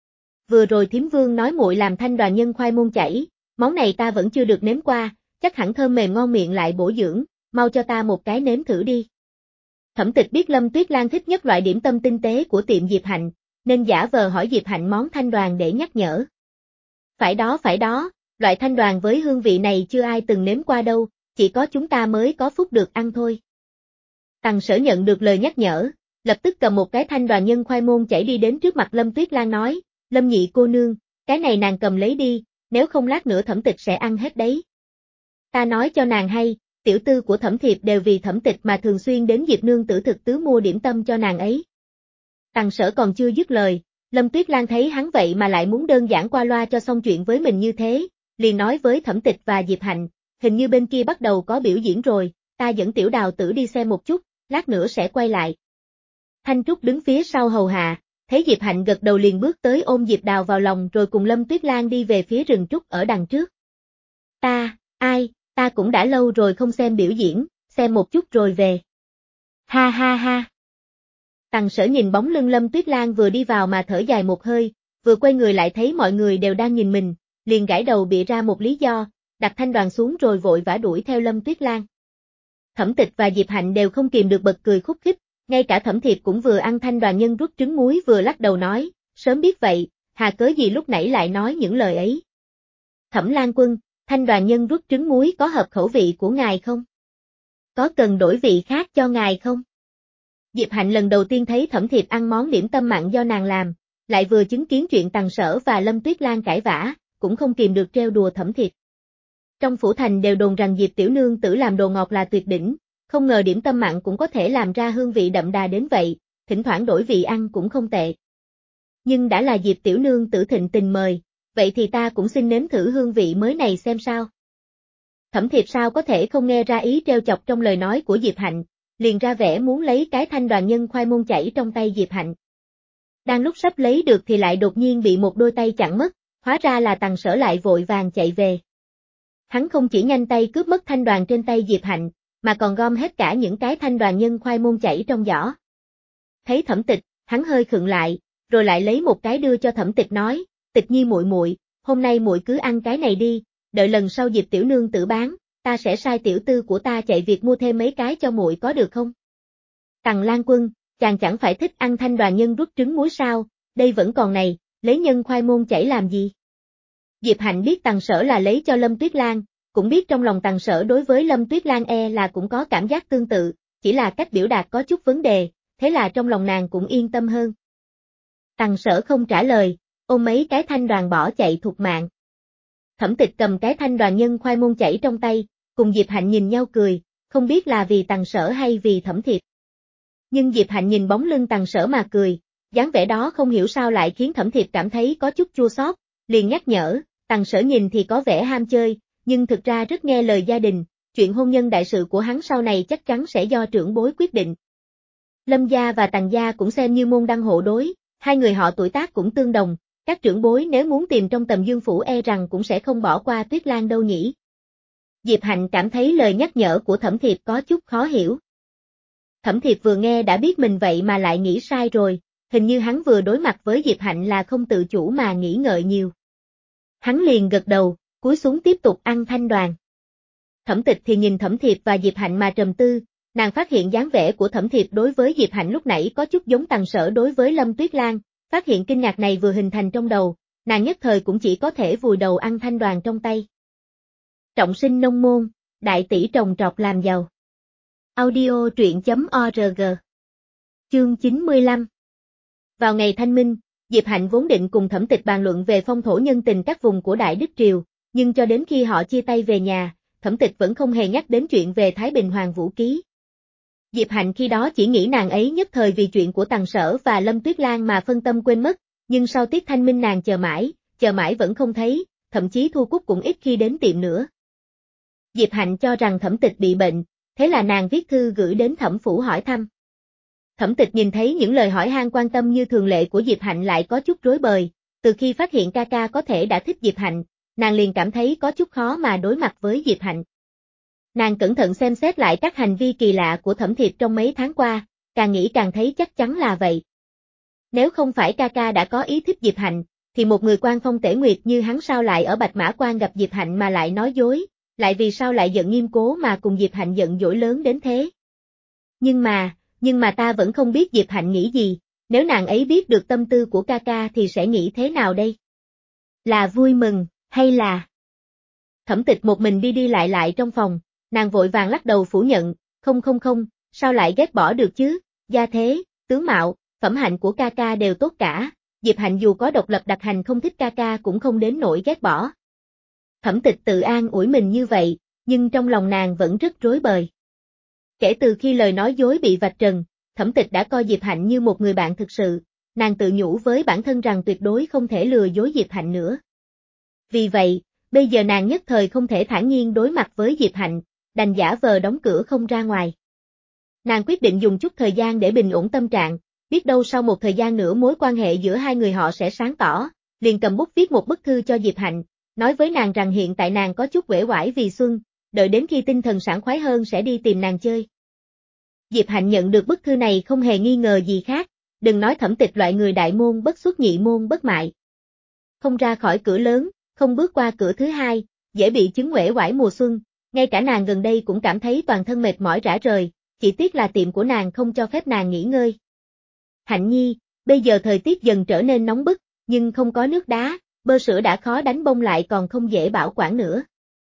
Vừa rồi thím Vương nói muội làm thanh đoàn nhân khoai môn chảy, món này ta vẫn chưa được nếm qua, chắc hẳn thơm mềm ngon miệng lại bổ dưỡng, mau cho ta một cái nếm thử đi. Thẩm Tịch biết Lâm Tuyết Lan thích nhất loại điểm tâm tinh tế của tiệm Diệp Hạnh, nên giả vờ hỏi Diệp Hạnh món thanh đoàn để nhắc nhở. Phải đó phải đó, loại thanh đoàn với hương vị này chưa ai từng nếm qua đâu, chỉ có chúng ta mới có phúc được ăn thôi. Tằng Sở nhận được lời nhắc nhở, lập tức cầm một cái thanh đoàn nhân khoai môn chảy đi đến trước mặt Lâm Tuyết Lan nói, Lâm nhị cô nương, cái này nàng cầm lấy đi, nếu không lát nữa Thẩm Tịch sẽ ăn hết đấy. Ta nói cho nàng hay, tiểu tư của Thẩm Thiệp đều vì Thẩm Tịch mà thường xuyên đến Diệp nương tử thực tứ mua điểm tâm cho nàng ấy. Tằng Sở còn chưa dứt lời, Lâm Tuyết Lan thấy hắn vậy mà lại muốn đơn giản qua loa cho xong chuyện với mình như thế, liền nói với Thẩm Tịch và Diệp Hạnh, hình như bên kia bắt đầu có biểu diễn rồi, ta dẫn tiểu đào tử đi xem một chút, lát nữa sẽ quay lại. Thanh Trúc đứng phía sau hầu hạ, thấy Diệp Hạnh gật đầu liền bước tới ôm Diệp Đào vào lòng rồi cùng Lâm Tuyết Lan đi về phía rừng trúc ở đằng trước. Ta, ai, ta cũng đã lâu rồi không xem biểu diễn, xem một chút rồi về. Ha ha ha. Tằng Sở nhìn bóng lưng Lâm Tuyết Lan vừa đi vào mà thở dài một hơi, vừa quay người lại thấy mọi người đều đang nhìn mình, liền gãi đầu bịa ra một lý do, đặt thanh đoàn xuống rồi vội vã đuổi theo Lâm Tuyết Lan. Thẩm Tịch và Diệp Hạnh đều không kìm được bật cười khúc khích, ngay cả Thẩm Thiệp cũng vừa ăn thanh đoàn nhân rút trứng muối vừa lắc đầu nói, sớm biết vậy, hà cớ gì lúc nãy lại nói những lời ấy. Thẩm Lan Quân, thanh đoàn nhân rút trứng muối có hợp khẩu vị của ngài không? Có cần đổi vị khác cho ngài không? Diệp Hạnh lần đầu tiên thấy Thẩm Thiệp ăn món điểm tâm mặn do nàng làm, lại vừa chứng kiến chuyện Tằng Sở và Lâm Tuyết Lan cãi vã, cũng không kìm được trêu đùa Thẩm Thiệp. Trong phủ thành đều đồn rằng Diệp tiểu nương tử làm đồ ngọt là tuyệt đỉnh, không ngờ điểm tâm mặn cũng có thể làm ra hương vị đậm đà đến vậy, thỉnh thoảng đổi vị ăn cũng không tệ. Nhưng đã là Diệp tiểu nương tử thịnh tình mời, vậy thì ta cũng xin nếm thử hương vị mới này xem sao. Thẩm Thiệp sao có thể không nghe ra ý trêu chọc trong lời nói của Diệp Hạnh, liền ra vẻ muốn lấy cái thanh đoàn nhân khoai môn chảy trong tay Diệp Hạnh. Đang lúc sắp lấy được thì lại đột nhiên bị một đôi tay chặn mất, hóa ra là Tằng Sở lại vội vàng chạy về. Hắn không chỉ nhanh tay cướp mất thanh đoàn trên tay Diệp Hạnh, mà còn gom hết cả những cái thanh đoàn nhân khoai môn chảy trong giỏ. Thấy Thẩm Tịch, hắn hơi khựng lại, rồi lại lấy một cái đưa cho Thẩm Tịch nói, Tịch nhi muội muội, hôm nay muội cứ ăn cái này đi, đợi lần sau Diệp tiểu nương tự bán, ta sẽ sai tiểu tư của ta chạy việc mua thêm mấy cái cho muội có được không? Tằng Lan Quân, chàng chẳng phải thích ăn thanh đoàn nhân rút trứng muối sao, đây vẫn còn này, lấy nhân khoai môn chảy làm gì? Diệp Hạnh biết Tằng Sở là lấy cho Lâm Tuyết Lan, cũng biết trong lòng Tằng Sở đối với Lâm Tuyết Lan e là cũng có cảm giác tương tự, chỉ là cách biểu đạt có chút vấn đề, thế là trong lòng nàng cũng yên tâm hơn. Tằng Sở không trả lời, ôm mấy cái thanh đoàn bỏ chạy thục mạng. Thẩm Tịch cầm cái thanh đoàn nhân khoai môn chảy trong tay, cùng Diệp Hạnh nhìn nhau cười, không biết là vì Tằng Sở hay vì Thẩm Thiệp. Nhưng Diệp Hạnh nhìn bóng lưng Tằng Sở mà cười, dáng vẻ đó không hiểu sao lại khiến Thẩm Thiệp cảm thấy có chút chua xót, liền nhắc nhở, Tằng Sở nhìn thì có vẻ ham chơi, nhưng thực ra rất nghe lời gia đình, chuyện hôn nhân đại sự của hắn sau này chắc chắn sẽ do trưởng bối quyết định. Lâm gia và Tằng gia cũng xem như môn đăng hộ đối, hai người họ tuổi tác cũng tương đồng, các trưởng bối nếu muốn tìm trong tầm dương phủ e rằng cũng sẽ không bỏ qua Tuyết Lan đâu nhỉ. Diệp Hạnh cảm thấy lời nhắc nhở của Thẩm Thiệp có chút khó hiểu. Thẩm Thiệp vừa nghe đã biết mình vậy mà lại nghĩ sai rồi, hình như hắn vừa đối mặt với Diệp Hạnh là không tự chủ mà nghĩ ngợi nhiều. Hắn liền gật đầu, cúi xuống tiếp tục ăn thanh đoàn. Thẩm Tịch thì nhìn Thẩm Thiệp và Diệp Hạnh mà trầm tư, nàng phát hiện dáng vẻ của Thẩm Thiệp đối với Diệp Hạnh lúc nãy có chút giống Tằng Sở đối với Lâm Tuyết Lan, phát hiện kinh ngạc này vừa hình thành trong đầu, nàng nhất thời cũng chỉ có thể vùi đầu ăn thanh đoàn trong tay. Trọng sinh nông môn, đại tỷ trồng trọt làm giàu. Audio truyện chấm org. Chương chín mươi lăm. Vào ngày thanh minh, Diệp Hạnh vốn định cùng Thẩm Tịch bàn luận về phong thổ nhân tình các vùng của Đại Đức Triều, nhưng cho đến khi họ chia tay về nhà, Thẩm Tịch vẫn không hề nhắc đến chuyện về Thái Bình Hoàng Vũ Ký. Diệp Hạnh khi đó chỉ nghĩ nàng ấy nhất thời vì chuyện của Tằng Sở và Lâm Tuyết Lan mà phân tâm quên mất, nhưng sau tiết thanh minh nàng chờ mãi, chờ mãi vẫn không thấy, thậm chí Thu Cúc cũng ít khi đến tiệm nữa. Diệp Hạnh cho rằng Thẩm Tịch bị bệnh, thế là nàng viết thư gửi đến Thẩm phủ hỏi thăm. Thẩm Tịch nhìn thấy những lời hỏi han quan tâm như thường lệ của Diệp Hạnh lại có chút rối bời, từ khi phát hiện ca ca có thể đã thích Diệp Hạnh, nàng liền cảm thấy có chút khó mà đối mặt với Diệp Hạnh. Nàng cẩn thận xem xét lại các hành vi kỳ lạ của Thẩm Thiệp trong mấy tháng qua, càng nghĩ càng thấy chắc chắn là vậy. Nếu không phải ca ca đã có ý thích Diệp Hạnh, thì một người quan phong tể nguyệt như hắn sao lại ở Bạch Mã Quan gặp Diệp Hạnh mà lại nói dối, lại vì sao lại giận Nghiêm Cố mà cùng Diệp Hạnh giận dỗi lớn đến thế. Nhưng mà, nhưng mà ta vẫn không biết Diệp Hạnh nghĩ gì, nếu nàng ấy biết được tâm tư của ca ca thì sẽ nghĩ thế nào đây? Là vui mừng, hay là... Thẩm Tịch một mình đi đi lại lại trong phòng, nàng vội vàng lắc đầu phủ nhận, không không không, sao lại ghét bỏ được chứ, gia thế, tướng mạo, phẩm hạnh của ca ca đều tốt cả, Diệp Hạnh dù có độc lập đặc hành không thích ca ca cũng không đến nỗi ghét bỏ. Thẩm Tịch tự an ủi mình như vậy, nhưng trong lòng nàng vẫn rất rối bời. Kể từ khi lời nói dối bị vạch trần, Thẩm Tịch đã coi Diệp Hạnh như một người bạn thực sự, nàng tự nhủ với bản thân rằng tuyệt đối không thể lừa dối Diệp Hạnh nữa. Vì vậy, bây giờ nàng nhất thời không thể thản nhiên đối mặt với Diệp Hạnh, đành giả vờ đóng cửa không ra ngoài. Nàng quyết định dùng chút thời gian để bình ổn tâm trạng, biết đâu sau một thời gian nữa mối quan hệ giữa hai người họ sẽ sáng tỏ, liền cầm bút viết một bức thư cho Diệp Hạnh, nói với nàng rằng hiện tại nàng có chút uể oải vì xuân, đợi đến khi tinh thần sảng khoái hơn sẽ đi tìm nàng chơi. Diệp Hạnh nhận được bức thư này không hề nghi ngờ gì khác, đừng nói Thẩm Tịch loại người đại môn bất xuất nhị môn bất mại. Không ra khỏi cửa lớn, không bước qua cửa thứ hai, dễ bị chứng uể oải mùa xuân, ngay cả nàng gần đây cũng cảm thấy toàn thân mệt mỏi rã rời, chỉ tiếc là tiệm của nàng không cho phép nàng nghỉ ngơi. Hạnh nhi, bây giờ thời tiết dần trở nên nóng bức, nhưng không có nước đá, bơ sữa đã khó đánh bông lại còn không dễ bảo quản nữa.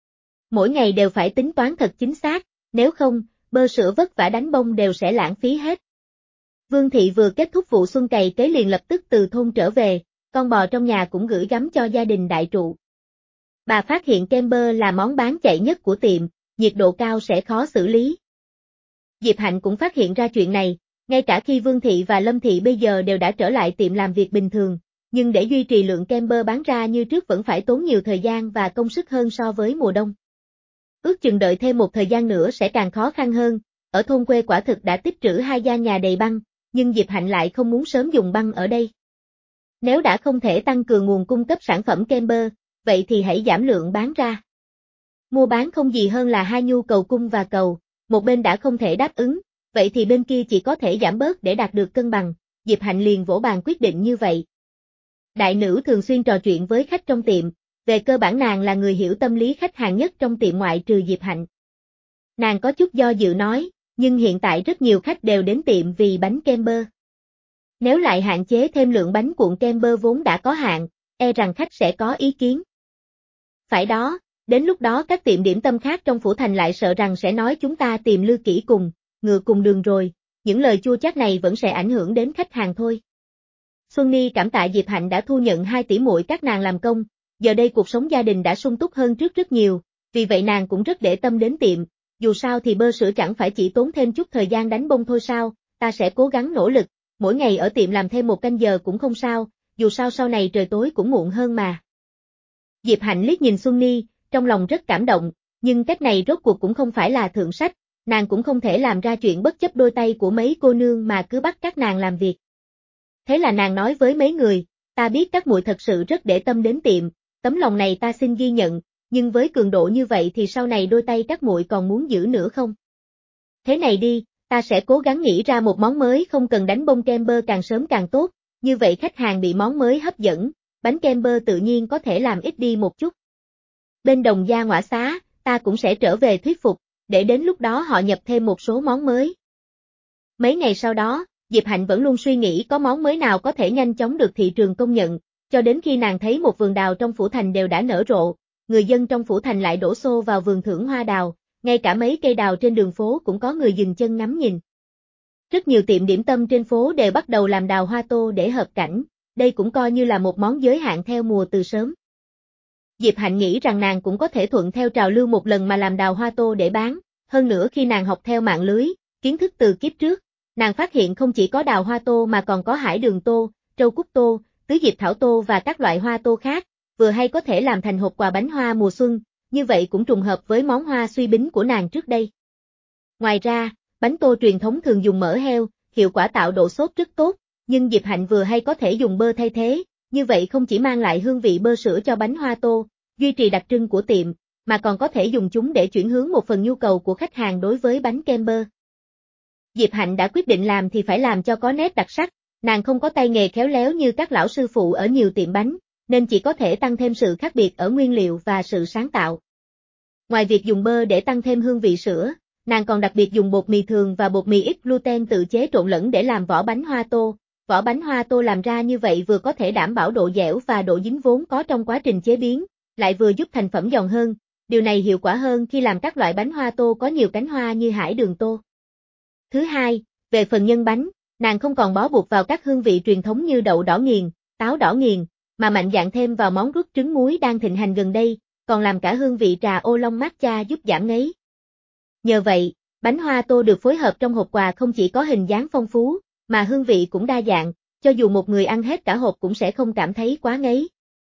Mỗi ngày đều phải tính toán thật chính xác, nếu không, bơ sữa vất vả đánh bông đều sẽ lãng phí hết. Vương thị vừa kết thúc vụ xuân cày cấy liền lập tức từ thôn trở về, con bò trong nhà cũng gửi gắm cho gia đình đại trụ. Bà phát hiện kem bơ là món bán chạy nhất của tiệm, nhiệt độ cao sẽ khó xử lý. Diệp Hạnh cũng phát hiện ra chuyện này, ngay cả khi Vương thị và Lâm thị bây giờ đều đã trở lại tiệm làm việc bình thường, nhưng để duy trì lượng kem bơ bán ra như trước vẫn phải tốn nhiều thời gian và công sức hơn so với mùa đông. Ước chừng đợi thêm một thời gian nữa sẽ càng khó khăn hơn, ở thôn quê quả thực đã tích trữ hai gian nhà đầy băng, nhưng Diệp Hạnh lại không muốn sớm dùng băng ở đây. Nếu đã không thể tăng cường nguồn cung cấp sản phẩm kem bơ, vậy thì hãy giảm lượng bán ra. Mua bán không gì hơn là hai nhu cầu cung và cầu, một bên đã không thể đáp ứng, vậy thì bên kia chỉ có thể giảm bớt để đạt được cân bằng, Diệp Hạnh liền vỗ bàn quyết định như vậy. Đại nữ thường xuyên trò chuyện với khách trong tiệm, về cơ bản nàng là người hiểu tâm lý khách hàng nhất trong tiệm ngoại trừ Diệp Hạnh. Nàng có chút do dự nói, nhưng hiện tại rất nhiều khách đều đến tiệm vì bánh kem bơ. Nếu lại hạn chế thêm lượng bánh cuộn kem bơ vốn đã có hạn, e rằng khách sẽ có ý kiến. Phải đó, đến lúc đó các tiệm điểm tâm khác trong phủ thành lại sợ rằng sẽ nói chúng ta tìm lư kỹ cùng, ngựa cùng đường rồi, những lời chua chát này vẫn sẽ ảnh hưởng đến khách hàng thôi. Xuân Ni cảm tạ Diệp Hạnh đã thu nhận hai tỷ muội các nàng làm công, giờ đây cuộc sống gia đình đã sung túc hơn trước rất nhiều, vì vậy nàng cũng rất để tâm đến tiệm, dù sao thì bơ sữa chẳng phải chỉ tốn thêm chút thời gian đánh bông thôi sao, ta sẽ cố gắng nỗ lực, mỗi ngày ở tiệm làm thêm một canh giờ cũng không sao, dù sao sau này trời tối cũng muộn hơn mà. Diệp Hạnh liếc nhìn Xuân Ni, trong lòng rất cảm động, nhưng cách này rốt cuộc cũng không phải là thượng sách, nàng cũng không thể làm ra chuyện bất chấp đôi tay của mấy cô nương mà cứ bắt các nàng làm việc. Thế là nàng nói với mấy người, ta biết các muội thật sự rất để tâm đến tiệm, tấm lòng này ta xin ghi nhận, nhưng với cường độ như vậy thì sau này đôi tay các muội còn muốn giữ nữa không? Thế này đi, ta sẽ cố gắng nghĩ ra một món mới không cần đánh bông kem bơ càng sớm càng tốt, như vậy khách hàng bị món mới hấp dẫn, bánh kem bơ tự nhiên có thể làm ít đi một chút. Bên Đồng Gia Ngõa Xá, ta cũng sẽ trở về thuyết phục, để đến lúc đó họ nhập thêm một số món mới. Mấy ngày sau đó, Diệp Hạnh vẫn luôn suy nghĩ có món mới nào có thể nhanh chóng được thị trường công nhận, cho đến khi nàng thấy một vườn đào trong phủ thành đều đã nở rộ, người dân trong phủ thành lại đổ xô vào vườn thưởng hoa đào, ngay cả mấy cây đào trên đường phố cũng có người dừng chân ngắm nhìn. Rất nhiều tiệm điểm tâm trên phố đều bắt đầu làm đào hoa tô để hợp cảnh, đây cũng coi như là một món giới hạn theo mùa từ sớm. Diệp Hạnh nghĩ rằng nàng cũng có thể thuận theo trào lưu một lần mà làm đào hoa tô để bán, hơn nữa khi nàng học theo mạng lưới, kiến thức từ kiếp trước, nàng phát hiện không chỉ có đào hoa tô mà còn có hải đường tô, trâu cúc tô, tứ diệp thảo tô và các loại hoa tô khác, vừa hay có thể làm thành hộp quà bánh hoa mùa xuân, như vậy cũng trùng hợp với món hoa suy bính của nàng trước đây. Ngoài ra, bánh tô truyền thống thường dùng mỡ heo, hiệu quả tạo độ xốp rất tốt, nhưng Diệp Hạnh vừa hay có thể dùng bơ thay thế, như vậy không chỉ mang lại hương vị bơ sữa cho bánh hoa tô, duy trì đặc trưng của tiệm, mà còn có thể dùng chúng để chuyển hướng một phần nhu cầu của khách hàng đối với bánh kem bơ. Diệp Hạnh đã quyết định làm thì phải làm cho có nét đặc sắc, nàng không có tay nghề khéo léo như các lão sư phụ ở nhiều tiệm bánh, nên chỉ có thể tăng thêm sự khác biệt ở nguyên liệu và sự sáng tạo. Ngoài việc dùng bơ để tăng thêm hương vị sữa, nàng còn đặc biệt dùng bột mì thường và bột mì ít gluten tự chế trộn lẫn để làm vỏ bánh hoa tô. Vỏ bánh hoa tô làm ra như vậy vừa có thể đảm bảo độ dẻo và độ dính vốn có trong quá trình chế biến, lại vừa giúp thành phẩm giòn hơn, điều này hiệu quả hơn khi làm các loại bánh hoa tô có nhiều cánh hoa như hải đường tô. Thứ hai, về phần nhân bánh, nàng không còn bó buộc vào các hương vị truyền thống như đậu đỏ nghiền, táo đỏ nghiền, mà mạnh dạn thêm vào món rút trứng muối đang thịnh hành gần đây, còn làm cả hương vị trà ô long matcha giúp giảm ngấy. Nhờ vậy, bánh hoa tô được phối hợp trong hộp quà không chỉ có hình dáng phong phú, mà hương vị cũng đa dạng, cho dù một người ăn hết cả hộp cũng sẽ không cảm thấy quá ngấy.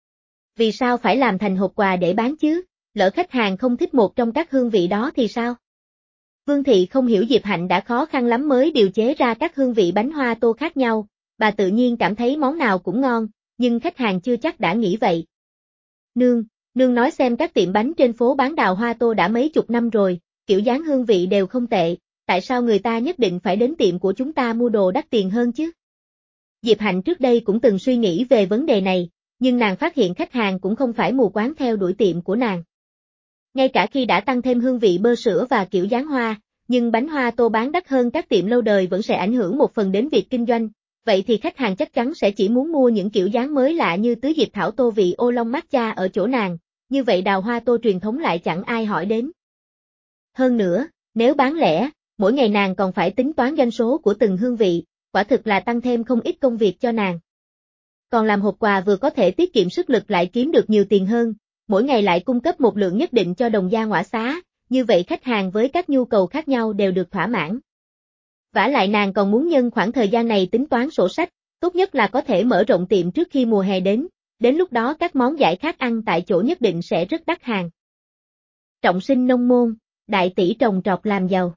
Vì sao phải làm thành hộp quà để bán chứ? Lỡ khách hàng không thích một trong các hương vị đó thì sao? Vương Thị không hiểu Diệp Hạnh đã khó khăn lắm mới điều chế ra các hương vị bánh hoa tô khác nhau, bà tự nhiên cảm thấy món nào cũng ngon, nhưng khách hàng chưa chắc đã nghĩ vậy. Nương, nương nói xem các tiệm bánh trên phố bán đào hoa tô đã mấy chục năm rồi, kiểu dáng hương vị đều không tệ, tại sao người ta nhất định phải đến tiệm của chúng ta mua đồ đắt tiền hơn chứ? Diệp Hạnh trước đây cũng từng suy nghĩ về vấn đề này, nhưng nàng phát hiện khách hàng cũng không phải mù quáng theo đuổi tiệm của nàng. Ngay cả khi đã tăng thêm hương vị bơ sữa và kiểu dáng hoa, nhưng bánh hoa tô bán đắt hơn các tiệm lâu đời vẫn sẽ ảnh hưởng một phần đến việc kinh doanh, vậy thì khách hàng chắc chắn sẽ chỉ muốn mua những kiểu dáng mới lạ như tứ diệp thảo tô vị ô long matcha ở chỗ nàng, như vậy đào hoa tô truyền thống lại chẳng ai hỏi đến. Hơn nữa, nếu bán lẻ, mỗi ngày nàng còn phải tính toán doanh số của từng hương vị, quả thực là tăng thêm không ít công việc cho nàng. Còn làm hộp quà vừa có thể tiết kiệm sức lực lại kiếm được nhiều tiền hơn, mỗi ngày lại cung cấp một lượng nhất định cho đồng gia ngõa xá, như vậy khách hàng với các nhu cầu khác nhau đều được thỏa mãn. Vả lại nàng còn muốn nhân khoảng thời gian này tính toán sổ sách, tốt nhất là có thể mở rộng tiệm trước khi mùa hè đến, đến lúc đó các món giải khát ăn tại chỗ nhất định sẽ rất đắt hàng. Trọng sinh nông môn, đại tỷ trồng trọt làm giàu.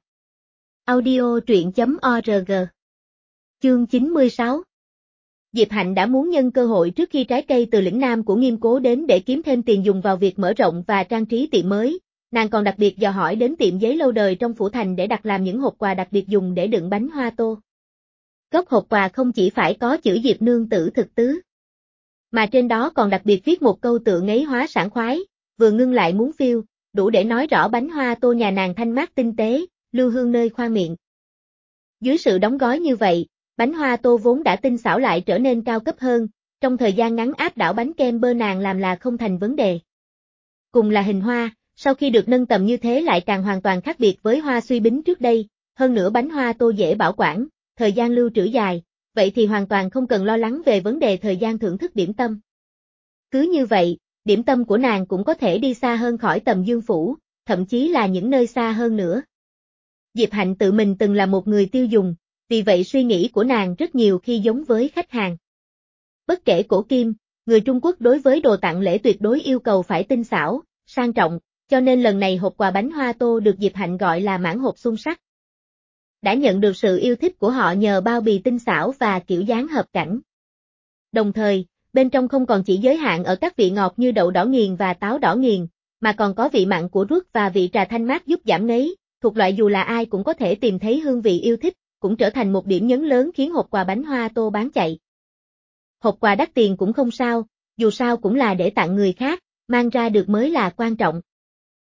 Audio truyện chấm org. Chương chín mươi sáu. Diệp Hạnh đã muốn nhân cơ hội trước khi trái cây từ lĩnh Nam của Nghiêm Cố đến để kiếm thêm tiền dùng vào việc mở rộng và trang trí tiệm mới, nàng còn đặc biệt dò hỏi đến tiệm giấy lâu đời trong phủ thành để đặt làm những hộp quà đặc biệt dùng để đựng bánh hoa tô. Góc hộp quà không chỉ phải có chữ Diệp nương tử thực tứ, mà trên đó còn đặc biệt viết một câu tựa ngấy hóa sảng khoái, vừa ngưng lại muốn phiêu, đủ để nói rõ bánh hoa tô nhà nàng thanh mát tinh tế, lưu hương nơi khoang miệng. Dưới sự đóng gói như vậy, bánh hoa tô vốn đã tinh xảo lại trở nên cao cấp hơn, trong thời gian ngắn áp đảo bánh kem bơ nàng làm là không thành vấn đề. Cùng là hình hoa, sau khi được nâng tầm như thế lại càng hoàn toàn khác biệt với hoa suy bính trước đây, hơn nữa bánh hoa tô dễ bảo quản, thời gian lưu trữ dài, vậy thì hoàn toàn không cần lo lắng về vấn đề thời gian thưởng thức điểm tâm. Cứ như vậy, điểm tâm của nàng cũng có thể đi xa hơn khỏi tầm Dương Phủ, thậm chí là những nơi xa hơn nữa. Diệp Hạnh tự mình từng là một người tiêu dùng, vì vậy suy nghĩ của nàng rất nhiều khi giống với khách hàng. Bất kể cổ kim, người Trung Quốc đối với đồ tặng lễ tuyệt đối yêu cầu phải tinh xảo, sang trọng, cho nên lần này hộp quà bánh hoa tô được Diệp Hạnh gọi là mãn hộp xuân sắc. Đã nhận được sự yêu thích của họ nhờ bao bì tinh xảo và kiểu dáng hợp cảnh. Đồng thời, bên trong không còn chỉ giới hạn ở các vị ngọt như đậu đỏ nghiền và táo đỏ nghiền, mà còn có vị mặn của ruốc và vị trà thanh mát giúp giảm ngấy, thuộc loại dù là ai cũng có thể tìm thấy hương vị yêu thích, cũng trở thành một điểm nhấn lớn khiến hộp quà bánh hoa tô bán chạy. Hộp quà đắt tiền cũng không sao, dù sao cũng là để tặng người khác, mang ra được mới là quan trọng.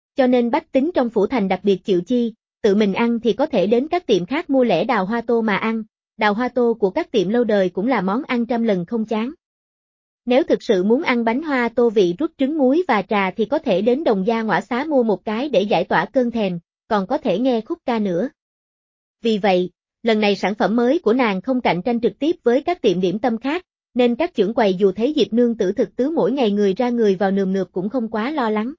Cho nên bách tính trong phủ thành đặc biệt chịu chi, tự mình ăn thì có thể đến các tiệm khác mua lẻ đào hoa tô mà ăn, đào hoa tô của các tiệm lâu đời cũng là món ăn trăm lần không chán. Nếu thực sự muốn ăn bánh hoa tô vị rút trứng muối và trà thì có thể đến Đồng Gia Ngõa Xá mua một cái để giải tỏa cơn thèm, còn có thể nghe khúc ca nữa. Vì vậy, lần này sản phẩm mới của nàng không cạnh tranh trực tiếp với các tiệm điểm tâm khác, nên các chưởng quầy dù thấy Diệp nương tử thực tứ mỗi ngày người ra người vào nườm nượp cũng không quá lo lắng.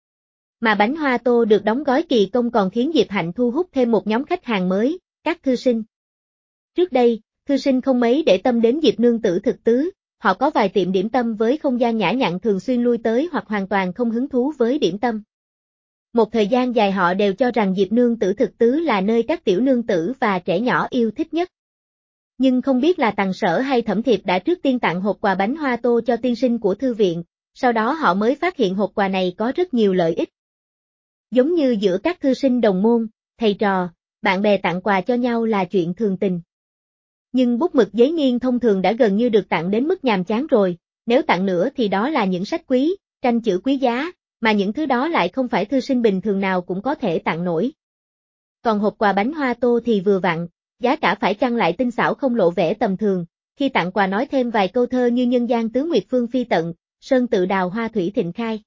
Mà bánh hoa tô được đóng gói kỳ công còn khiến Diệp Hạnh thu hút thêm một nhóm khách hàng mới, các thư sinh. Trước đây, thư sinh không mấy để tâm đến Diệp nương tử thực tứ, họ có vài tiệm điểm tâm với không gian nhã nhặn thường xuyên lui tới hoặc hoàn toàn không hứng thú với điểm tâm. Một thời gian dài họ đều cho rằng Diệp nương tử thực tứ là nơi các tiểu nương tử và trẻ nhỏ yêu thích nhất. Nhưng không biết là Tằng Sở hay Thẩm Thiệp đã trước tiên tặng hộp quà bánh hoa tô cho tiên sinh của thư viện, sau đó họ mới phát hiện hộp quà này có rất nhiều lợi ích. Giống như giữa các thư sinh đồng môn, thầy trò, bạn bè tặng quà cho nhau là chuyện thường tình. Nhưng bút mực giấy nghiên thông thường đã gần như được tặng đến mức nhàm chán rồi, nếu tặng nữa thì đó là những sách quý, tranh chữ quý giá, mà những thứ đó lại không phải thư sinh bình thường nào cũng có thể tặng nổi. Còn hộp quà bánh hoa tô thì vừa vặn, giá cả phải chăng lại tinh xảo không lộ vẻ tầm thường, khi tặng quà nói thêm vài câu thơ như nhân gian tứ nguyệt phương phi tận, sơn tự đào hoa thủy thịnh khai.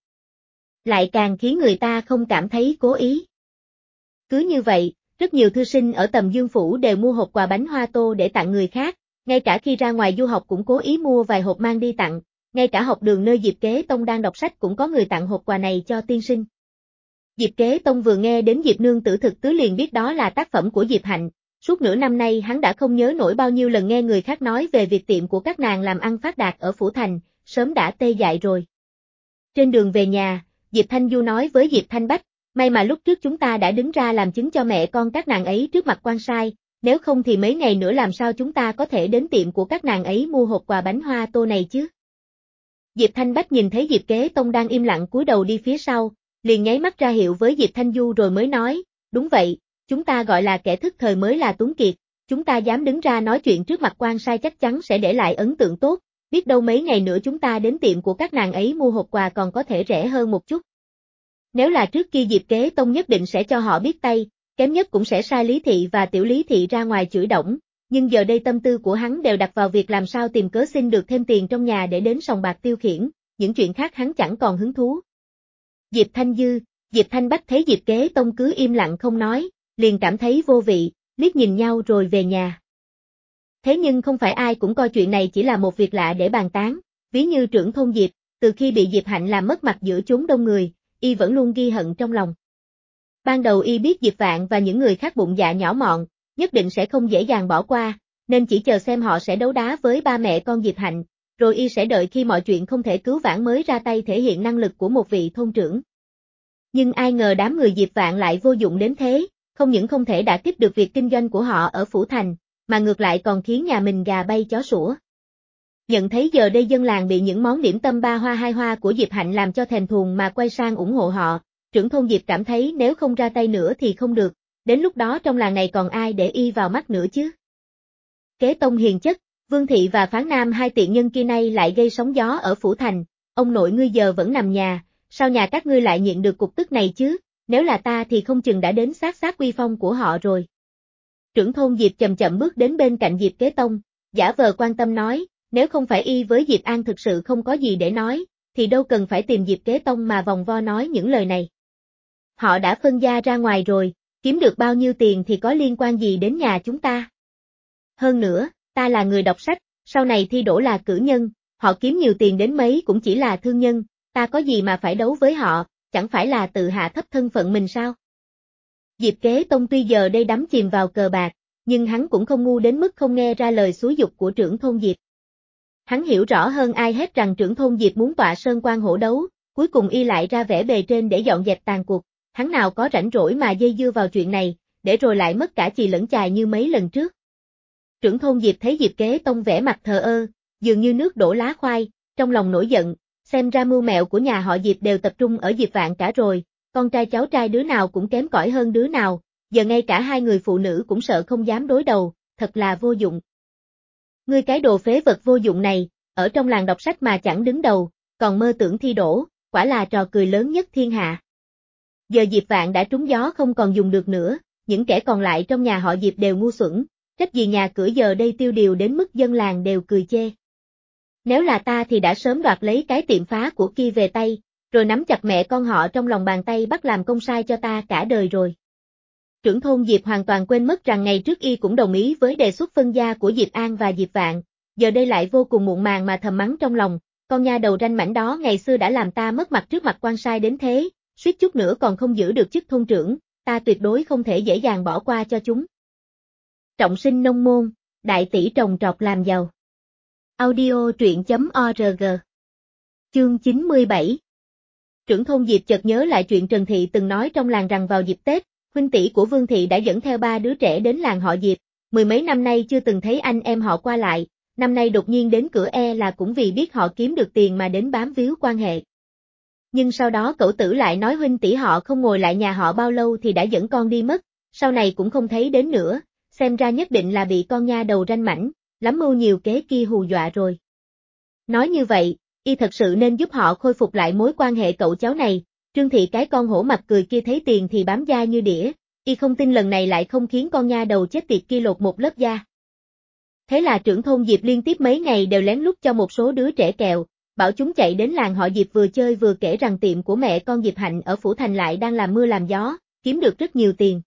Lại càng khiến người ta không cảm thấy cố ý. Cứ như vậy, rất nhiều thư sinh ở tầm Dương Phủ đều mua hộp quà bánh hoa tô để tặng người khác, ngay cả khi ra ngoài du học cũng cố ý mua vài hộp mang đi tặng, ngay cả học đường nơi Diệp Kế Tông đang đọc sách cũng có người tặng hộp quà này cho tiên sinh. Diệp Kế Tông vừa nghe đến Diệp nương tử thực tứ liền biết đó là tác phẩm của Diệp Hạnh, suốt nửa năm nay hắn đã không nhớ nổi bao nhiêu lần nghe người khác nói về việc tiệm của các nàng làm ăn phát đạt ở Phủ Thành, sớm đã tê dại rồi. Trên đường về nhà, Diệp Thanh Du nói với Diệp Thanh Bách, may mà lúc trước chúng ta đã đứng ra làm chứng cho mẹ con các nàng ấy trước mặt quan sai, nếu không thì mấy ngày nữa làm sao chúng ta có thể đến tiệm của các nàng ấy mua hộp quà bánh hoa tô này chứ. Diệp Thanh Bách nhìn thấy Diệp Kế Tông đang im lặng cúi đầu đi phía sau, liền nháy mắt ra hiệu với Diệp Thanh Du rồi mới nói, đúng vậy, chúng ta gọi là kẻ thức thời mới là tuấn kiệt, chúng ta dám đứng ra nói chuyện trước mặt quan sai chắc chắn sẽ để lại ấn tượng tốt, biết đâu mấy ngày nữa chúng ta đến tiệm của các nàng ấy mua hộp quà còn có thể rẻ hơn một chút. Nếu là trước kia Diệp Kế Tông nhất định sẽ cho họ biết tay, kém nhất cũng sẽ sai Lý Thị và Tiểu Lý Thị ra ngoài chửi đổng, nhưng giờ đây tâm tư của hắn đều đặt vào việc làm sao tìm cớ xin được thêm tiền trong nhà để đến sòng bạc tiêu khiển, những chuyện khác hắn chẳng còn hứng thú. Diệp Thanh Dư, Diệp Thanh Bách thấy Diệp Kế Tông cứ im lặng không nói, liền cảm thấy vô vị, liếc nhìn nhau rồi về nhà. Thế nhưng không phải ai cũng coi chuyện này chỉ là một việc lạ để bàn tán, ví như trưởng thôn Diệp, từ khi bị Diệp Hạnh làm mất mặt giữa chốn đông người, y vẫn luôn ghi hận trong lòng. Ban đầu y biết Diệp Vạn và những người khác bụng dạ nhỏ mọn, nhất định sẽ không dễ dàng bỏ qua, nên chỉ chờ xem họ sẽ đấu đá với ba mẹ con Diệp Hạnh, rồi y sẽ đợi khi mọi chuyện không thể cứu vãn mới ra tay thể hiện năng lực của một vị thôn trưởng. Nhưng ai ngờ đám người Diệp Vạn lại vô dụng đến thế, không những không thể đả kích được việc kinh doanh của họ ở Phủ Thành, mà ngược lại còn khiến nhà mình gà bay chó sủa. Nhận thấy giờ đây dân làng bị những món điểm tâm ba hoa hai hoa của Diệp Hạnh làm cho thèm thuồng mà quay sang ủng hộ họ, trưởng thôn Diệp cảm thấy nếu không ra tay nữa thì không được, đến lúc đó trong làng này còn ai để y vào mắt nữa chứ. Kế Tông hiền chất, Vương Thị và Phán Nam hai tiện nhân kia nay lại gây sóng gió ở Phủ Thành, ông nội ngươi giờ vẫn nằm nhà, sao nhà các ngươi lại nhịn được cục tức này chứ, nếu là ta thì không chừng đã đến sát sát uy phong của họ rồi. Trưởng thôn Diệp chậm chậm bước đến bên cạnh Diệp Kế Tông, giả vờ quan tâm nói, nếu không phải y với Diệp An thực sự không có gì để nói, thì đâu cần phải tìm Diệp Kế Tông mà vòng vo nói những lời này. Họ đã phân gia ra ngoài rồi, kiếm được bao nhiêu tiền thì có liên quan gì đến nhà chúng ta. Hơn nữa, ta là người đọc sách, sau này thi đỗ là cử nhân, họ kiếm nhiều tiền đến mấy cũng chỉ là thương nhân, ta có gì mà phải đấu với họ, chẳng phải là tự hạ thấp thân phận mình sao? Diệp Kế Tông tuy giờ đây đắm chìm vào cờ bạc, nhưng hắn cũng không ngu đến mức không nghe ra lời xúi giục của trưởng thôn Diệp. Hắn hiểu rõ hơn ai hết rằng trưởng thôn Diệp muốn tọa sơn quan hổ đấu, cuối cùng y lại ra vẻ bề trên để dọn dẹp tàn cuộc, hắn nào có rảnh rỗi mà dây dưa vào chuyện này, để rồi lại mất cả chì lẫn chài như mấy lần trước. Trưởng thôn Diệp thấy Diệp Kế Tông vẻ mặt thờ ơ, dường như nước đổ lá khoai, trong lòng nổi giận, xem ra mưu mẹo của nhà họ Diệp đều tập trung ở Diệp Vạn cả rồi, con trai cháu trai đứa nào cũng kém cỏi hơn đứa nào, giờ ngay cả hai người phụ nữ cũng sợ không dám đối đầu, thật là vô dụng. Ngươi cái đồ phế vật vô dụng này, ở trong làng đọc sách mà chẳng đứng đầu, còn mơ tưởng thi đỗ, quả là trò cười lớn nhất thiên hạ. Giờ Diệp Vạn đã trúng gió không còn dùng được nữa, những kẻ còn lại trong nhà họ Diệp đều ngu xuẩn, trách gì nhà cửa giờ đây tiêu điều đến mức dân làng đều cười chê. Nếu là ta thì đã sớm đoạt lấy cái tiệm phá của kia về tay, rồi nắm chặt mẹ con họ trong lòng bàn tay bắt làm công sai cho ta cả đời rồi. Trưởng thôn Diệp hoàn toàn quên mất rằng ngày trước y cũng đồng ý với đề xuất phân gia của Diệp An và Diệp Vạn, giờ đây lại vô cùng muộn màng mà thầm mắng trong lòng, con nha đầu ranh mảnh đó ngày xưa đã làm ta mất mặt trước mặt quan sai đến thế, suýt chút nữa còn không giữ được chức thôn trưởng, ta tuyệt đối không thể dễ dàng bỏ qua cho chúng. Trọng sinh nông môn, đại tỷ trồng trọt làm giàu. Audio truyện chấm org. Chương chín mươi bảy. Trưởng thôn Diệp chợt nhớ lại chuyện Trần Thị từng nói trong làng rằng vào dịp Tết, huynh tỷ của Vương Thị đã dẫn theo ba đứa trẻ đến làng họ Diệp, mười mấy năm nay chưa từng thấy anh em họ qua lại, năm nay đột nhiên đến cửa e là cũng vì biết họ kiếm được tiền mà đến bám víu quan hệ. Nhưng sau đó cậu tử lại nói huynh tỷ họ không ngồi lại nhà họ bao lâu thì đã dẫn con đi mất, sau này cũng không thấy đến nữa, xem ra nhất định là bị con nha đầu ranh mảnh, lắm mưu nhiều kế kia hù dọa rồi. Nói như vậy, y thật sự nên giúp họ khôi phục lại mối quan hệ cậu cháu này, Trương Thị cái con hổ mặt cười kia thấy tiền thì bám da như đĩa, y không tin lần này lại không khiến con nha đầu chết tiệt kia lột một lớp da. Thế là trưởng thôn Diệp liên tiếp mấy ngày đều lén lút cho một số đứa trẻ kẹo, bảo chúng chạy đến làng họ Diệp vừa chơi vừa kể rằng tiệm của mẹ con Diệp Hạnh ở Phủ Thành lại đang làm mưa làm gió, kiếm được rất nhiều tiền.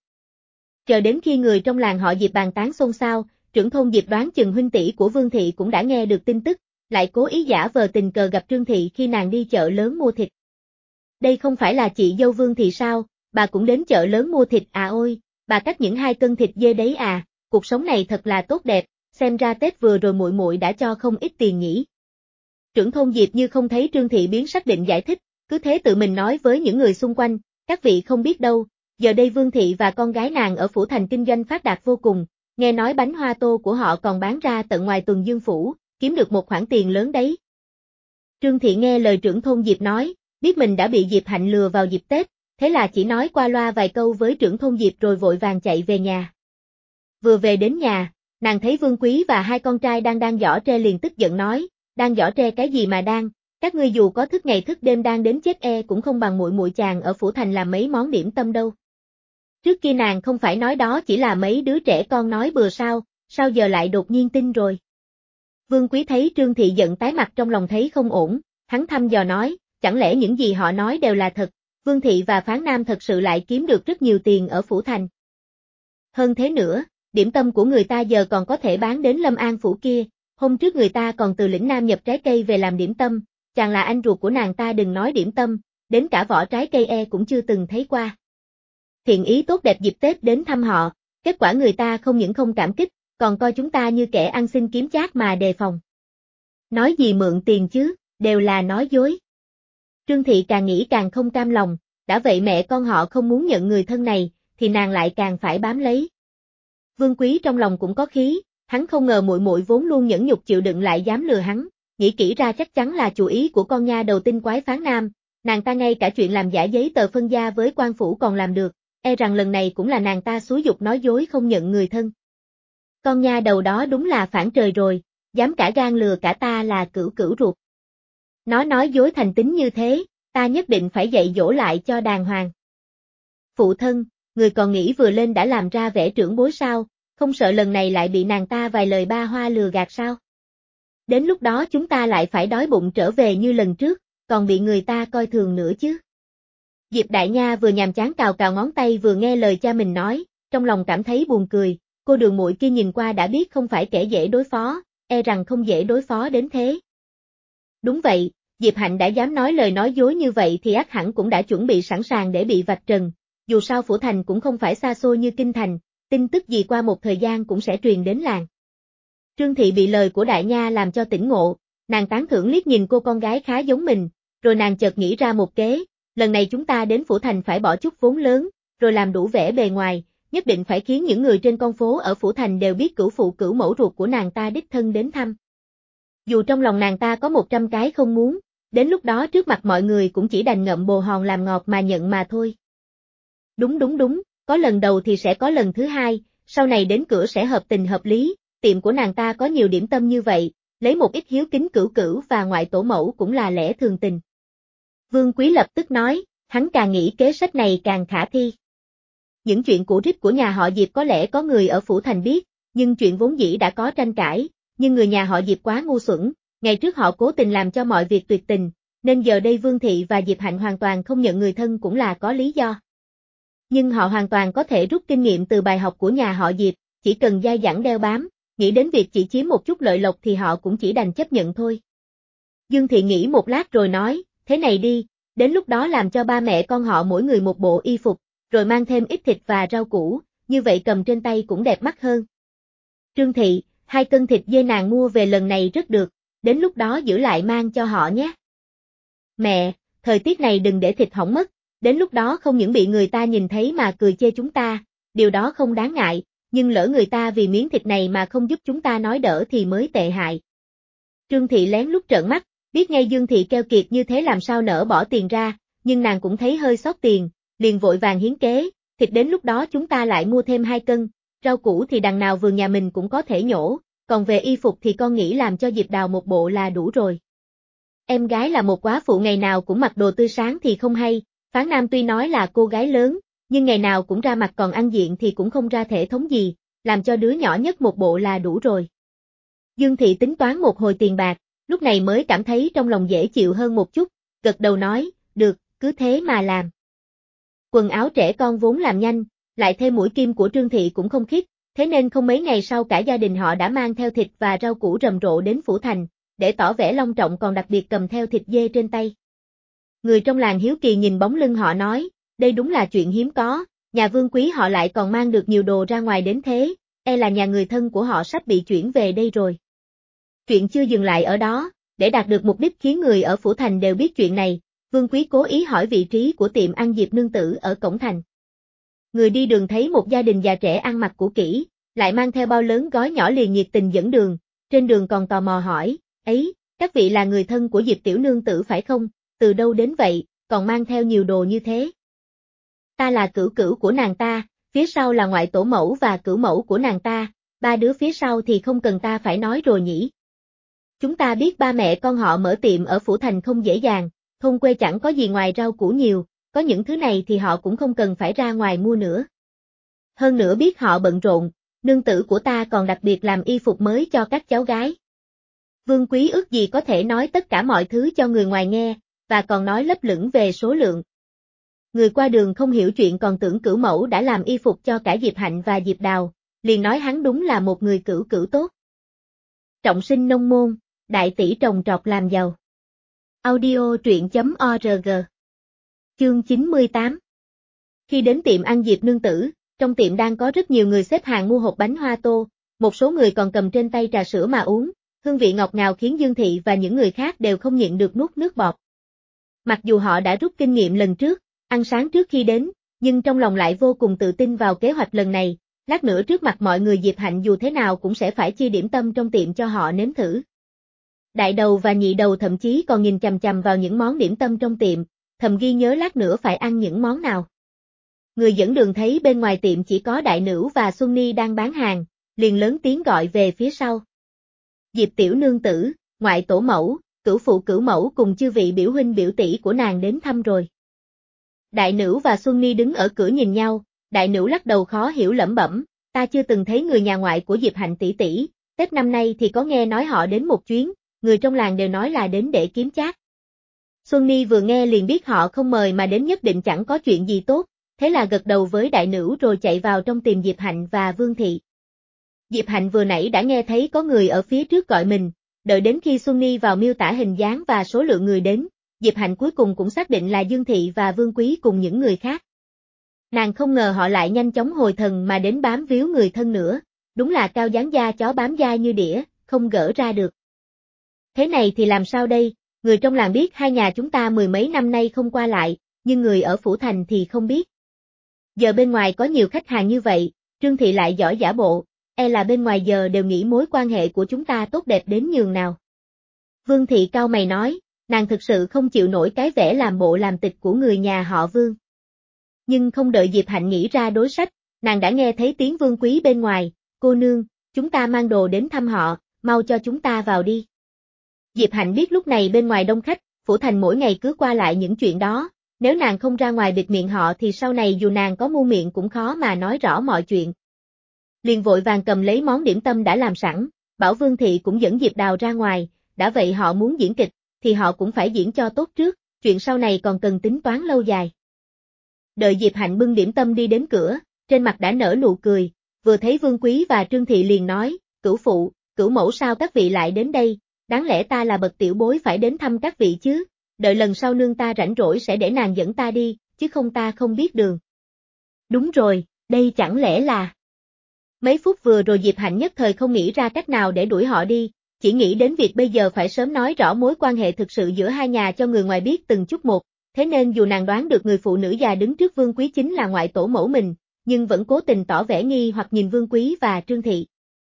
Chờ đến khi người trong làng họ Diệp bàn tán xôn xao, trưởng thôn Diệp đoán chừng huynh tỷ của Vương Thị cũng đã nghe được tin tức, lại cố ý giả vờ tình cờ gặp Trương Thị khi nàng đi chợ lớn mua thịt. Đây không phải là chị dâu Vương Thị sao, bà cũng đến chợ lớn mua thịt à ôi, bà cắt những hai cân thịt dê đấy à, cuộc sống này thật là tốt đẹp, xem ra Tết vừa rồi muội muội đã cho không ít tiền nhỉ. Trưởng thôn Diệp như không thấy Trương Thị biến sắc định giải thích, cứ thế tự mình nói với những người xung quanh, các vị không biết đâu, giờ đây Vương Thị và con gái nàng ở Phủ Thành kinh doanh phát đạt vô cùng, nghe nói bánh hoa tô của họ còn bán ra tận ngoài Tuần Dương Phủ, kiếm được một khoản tiền lớn đấy. Trương Thị nghe lời trưởng thôn Diệp nói, biết mình đã bị Diệp Hạnh lừa vào dịp Tết, thế là chỉ nói qua loa vài câu với trưởng thôn Diệp rồi vội vàng chạy về nhà. Vừa về đến nhà, nàng thấy Vương Quý và hai con trai đang đang giỏ tre liền tức giận nói, đang giỏ tre cái gì mà đang, các ngươi dù có thức ngày thức đêm đang đến chết e cũng không bằng muội muội chàng ở Phủ Thành làm mấy món điểm tâm đâu. Trước kia nàng không phải nói đó chỉ là mấy đứa trẻ con nói bừa sao, sao giờ lại đột nhiên tin rồi. Vương Quý thấy Trương Thị giận tái mặt trong lòng thấy không ổn, hắn thăm dò nói, chẳng lẽ những gì họ nói đều là thật, Vương Thị và Phán Nam thật sự lại kiếm được rất nhiều tiền ở Phủ Thành. Hơn thế nữa, điểm tâm của người ta giờ còn có thể bán đến Lâm An Phủ kia, hôm trước người ta còn từ lĩnh Nam nhập trái cây về làm điểm tâm, chàng là anh ruột của nàng ta đừng nói điểm tâm, đến cả vỏ trái cây e cũng chưa từng thấy qua. Thiện ý tốt đẹp dịp Tết đến thăm họ, kết quả người ta không những không cảm kích, còn coi chúng ta như kẻ ăn xin kiếm chác mà đề phòng. Nói gì mượn tiền chứ, đều là nói dối. Trương Thị càng nghĩ càng không cam lòng, đã vậy mẹ con họ không muốn nhận người thân này, thì nàng lại càng phải bám lấy. Vương Quý trong lòng cũng có khí, hắn không ngờ muội muội vốn luôn nhẫn nhục chịu đựng lại dám lừa hắn, nghĩ kỹ ra chắc chắn là chủ ý của con nha đầu tinh quái Phán Nam, nàng ta ngay cả chuyện làm giả giấy tờ phân gia với quan phủ còn làm được, e rằng lần này cũng là nàng ta xúi giục nói dối không nhận người thân. Con nha đầu đó đúng là phản trời rồi, dám cả gan lừa cả ta là cửu cửu ruột. Nó nói dối thành tính như thế, ta nhất định phải dạy dỗ lại cho đàng hoàng. Phụ thân, người còn nghĩ vừa lên đã làm ra vẻ trưởng bối sao, không sợ lần này lại bị nàng ta vài lời ba hoa lừa gạt sao? Đến lúc đó chúng ta lại phải đói bụng trở về như lần trước, còn bị người ta coi thường nữa chứ. Diệp Đại Nha vừa nhàm chán cào cào ngón tay vừa nghe lời cha mình nói, trong lòng cảm thấy buồn cười, cô đường muội kia nhìn qua đã biết không phải kẻ dễ đối phó, e rằng không dễ đối phó đến thế. Đúng vậy, Diệp Hạnh đã dám nói lời nói dối như vậy thì ắt hẳn cũng đã chuẩn bị sẵn sàng để bị vạch trần, dù sao Phủ Thành cũng không phải xa xôi như Kinh Thành, tin tức gì qua một thời gian cũng sẽ truyền đến làng. Trương Thị bị lời của Đại Nha làm cho tỉnh ngộ, nàng tán thưởng liếc nhìn cô con gái khá giống mình, rồi nàng chợt nghĩ ra một kế, lần này chúng ta đến Phủ Thành phải bỏ chút vốn lớn, rồi làm đủ vẻ bề ngoài, nhất định phải khiến những người trên con phố ở Phủ Thành đều biết cửu phụ cửu mẫu ruột của nàng ta đích thân đến thăm. Dù trong lòng nàng ta có một trăm cái không muốn, đến lúc đó trước mặt mọi người cũng chỉ đành ngậm bồ hòn làm ngọt mà nhận mà thôi. Đúng đúng đúng, có lần đầu thì sẽ có lần thứ hai, sau này đến cửa sẽ hợp tình hợp lý, tiệm của nàng ta có nhiều điểm tâm như vậy, lấy một ít hiếu kính cửu cửu và ngoại tổ mẫu cũng là lẽ thường tình. Vương Quý lập tức nói, Hắn càng nghĩ kế sách này càng khả thi. Những chuyện cũ rích của nhà họ Diệp có lẽ có người ở Phủ Thành biết, nhưng chuyện vốn dĩ đã có tranh cãi, nhưng người nhà họ Diệp quá ngu xuẩn, ngày trước họ cố tình làm cho mọi việc tuyệt tình, nên giờ đây Vương Thị và Diệp Hạnh hoàn toàn không nhận người thân cũng là có lý do. Nhưng họ hoàn toàn có thể rút kinh nghiệm từ bài học của nhà họ Diệp, chỉ cần dai dẳng đeo bám, nghĩ đến việc chỉ chiếm một chút lợi lộc thì họ cũng chỉ đành chấp nhận thôi. Dương Thị nghĩ một lát rồi nói, thế này đi, đến lúc đó làm cho ba mẹ con họ mỗi người một bộ y phục, rồi mang thêm ít thịt và rau củ, như vậy cầm trên tay cũng đẹp mắt hơn. Trương Thị, hai cân thịt dê nàng mua về lần này rất được, đến lúc đó giữ lại mang cho họ nhé. Mẹ, thời tiết này đừng để thịt hỏng mất, đến lúc đó không những bị người ta nhìn thấy mà cười chê chúng ta, điều đó không đáng ngại, nhưng lỡ người ta vì miếng thịt này mà không giúp chúng ta nói đỡ thì mới tệ hại. Trương Thị lén lút trợn mắt, biết ngay Dương Thị keo kiệt như thế làm sao nỡ bỏ tiền ra, nhưng nàng cũng thấy hơi xót tiền, liền vội vàng hiến kế, thịt đến lúc đó chúng ta lại mua thêm hai cân, rau củ thì đằng nào vườn nhà mình cũng có thể nhổ, còn về y phục thì con nghĩ làm cho Diệp Đào một bộ là đủ rồi. Em gái là một quá phụ ngày nào cũng mặc đồ tươi sáng thì không hay, Phán Nam tuy nói là cô gái lớn, nhưng ngày nào cũng ra mặt còn ăn diện thì cũng không ra thể thống gì, làm cho đứa nhỏ nhất một bộ là đủ rồi. Dương Thị tính toán một hồi tiền bạc, lúc này mới cảm thấy trong lòng dễ chịu hơn một chút, gật đầu nói, được, cứ thế mà làm. Quần áo trẻ con vốn làm nhanh, lại thêm mũi kim của Trương Thị cũng không khít, thế nên không mấy ngày sau cả gia đình họ đã mang theo thịt và rau củ rầm rộ đến Phủ Thành, để tỏ vẻ long trọng còn đặc biệt cầm theo thịt dê trên tay. Người trong làng hiếu kỳ nhìn bóng lưng họ nói, đây đúng là chuyện hiếm có, nhà Vương quý họ lại còn mang được nhiều đồ ra ngoài đến thế, e là nhà người thân của họ sắp bị chuyển về đây rồi. Chuyện chưa dừng lại ở đó, để đạt được mục đích khiến người ở Phủ Thành đều biết chuyện này, Vương quý cố ý hỏi vị trí của tiệm ăn Diệp nương tử ở cổng thành. Người đi đường thấy một gia đình già trẻ ăn mặc cũ kỹ, lại mang theo bao lớn gói nhỏ liền nhiệt tình dẫn đường, trên đường còn tò mò hỏi, ấy, các vị là người thân của Diệp tiểu nương tử phải không, từ đâu đến vậy, còn mang theo nhiều đồ như thế. Ta là cửu cửu của nàng ta, phía sau là ngoại tổ mẫu và cửu mẫu của nàng ta, ba đứa phía sau thì không cần ta phải nói rồi nhỉ. Chúng ta biết ba mẹ con họ mở tiệm ở Phủ Thành không dễ dàng, thôn quê chẳng có gì ngoài rau củ nhiều, có những thứ này thì họ cũng không cần phải ra ngoài mua nữa. Hơn nữa biết họ bận rộn, nương tử của ta còn đặc biệt làm y phục mới cho các cháu gái. Vương quý ước gì có thể nói tất cả mọi thứ cho người ngoài nghe, và còn nói lấp lửng về số lượng. Người qua đường không hiểu chuyện còn tưởng cửu mẫu đã làm y phục cho cả Diệp Hạnh và Diệp Đào, liền nói hắn đúng là một người cửu cửu tốt. Trọng sinh nông môn, đại tỷ trồng trọt làm giàu. Audio truyện chấm org. Chương chín mươi tám. Khi đến tiệm ăn Diệp nương tử, trong tiệm đang có rất nhiều người xếp hàng mua hộp bánh hoa tô, một số người còn cầm trên tay trà sữa mà uống, hương vị ngọt ngào khiến Dương Thị và những người khác đều không nhịn được nuốt nước bọt. Mặc dù họ đã rút kinh nghiệm lần trước, ăn sáng trước khi đến, nhưng trong lòng lại vô cùng tự tin vào kế hoạch lần này, lát nữa trước mặt mọi người Diệp Hạnh dù thế nào cũng sẽ phải chia điểm tâm trong tiệm cho họ nếm thử. Đại đầu và nhị đầu thậm chí còn nhìn chằm chằm vào những món điểm tâm trong tiệm, thầm ghi nhớ lát nữa phải ăn những món nào. Người dẫn đường thấy bên ngoài tiệm chỉ có Đại Nữu và Xuân Ni đang bán hàng, liền lớn tiếng gọi về phía sau. Diệp tiểu nương tử, ngoại tổ mẫu, cửu phụ cửu mẫu cùng chư vị biểu huynh biểu tỷ của nàng đến thăm rồi. Đại Nữu và Xuân Ni đứng ở cửa nhìn nhau, Đại Nữu lắc đầu khó hiểu lẩm bẩm, ta chưa từng thấy người nhà ngoại của Diệp Hạnh tỷ tỷ, Tết năm nay thì có nghe nói họ đến một chuyến, người trong làng đều nói là đến để kiếm chác. Xuân Ni vừa nghe liền biết họ không mời mà đến nhất định chẳng có chuyện gì tốt, thế là gật đầu với Đại Nữu rồi chạy vào trong tìm Diệp Hạnh và Vương Thị. Diệp Hạnh vừa nãy đã nghe thấy có người ở phía trước gọi mình, đợi đến khi Xuân Ni vào miêu tả hình dáng và số lượng người đến, Diệp Hạnh cuối cùng cũng xác định là Dương Thị và Vương Quý cùng những người khác. Nàng không ngờ họ lại nhanh chóng hồi thần mà đến bám víu người thân nữa, đúng là cao dáng da chó bám da như đĩa, không gỡ ra được. Thế này thì làm sao đây, người trong làng biết hai nhà chúng ta mười mấy năm nay không qua lại, nhưng người ở Phủ Thành thì không biết. Giờ bên ngoài có nhiều khách hàng như vậy, Trương Thị lại giỏi giả bộ, e là bên ngoài giờ đều nghĩ mối quan hệ của chúng ta tốt đẹp đến nhường nào. Vương Thị cau mày nói, nàng thực sự không chịu nổi cái vẻ làm bộ làm tịch của người nhà họ Vương. Nhưng không đợi Diệp Hạnh nghĩ ra đối sách, nàng đã nghe thấy tiếng Vương Quý bên ngoài, cô nương, chúng ta mang đồ đến thăm họ, mau cho chúng ta vào đi. Diệp Hạnh biết lúc này bên ngoài đông khách, Phủ Thành mỗi ngày cứ qua lại những chuyện đó, nếu nàng không ra ngoài bịt miệng họ thì sau này dù nàng có mu miệng cũng khó mà nói rõ mọi chuyện. Liền vội vàng cầm lấy món điểm tâm đã làm sẵn, bảo Vương Thị cũng dẫn Diệp Đào ra ngoài, đã vậy họ muốn diễn kịch, thì họ cũng phải diễn cho tốt trước, chuyện sau này còn cần tính toán lâu dài. Đợi Diệp Hạnh bưng điểm tâm đi đến cửa, trên mặt đã nở nụ cười, vừa thấy Vương Quý và Trương Thị liền nói, cửu phụ, cửu mẫu sao các vị lại đến đây, đáng lẽ ta là bậc tiểu bối phải đến thăm các vị chứ, đợi lần sau nương ta rảnh rỗi sẽ để nàng dẫn ta đi, chứ không ta không biết đường. Đúng rồi, đây chẳng lẽ là... Mấy phút vừa rồi Diệp Hạnh nhất thời không nghĩ ra cách nào để đuổi họ đi, chỉ nghĩ đến việc bây giờ phải sớm nói rõ mối quan hệ thực sự giữa hai nhà cho người ngoài biết từng chút một, thế nên dù nàng đoán được người phụ nữ già đứng trước Vương Quý chính là ngoại tổ mẫu mình, nhưng vẫn cố tình tỏ vẻ nghi hoặc nhìn Vương Quý và Trương Thị.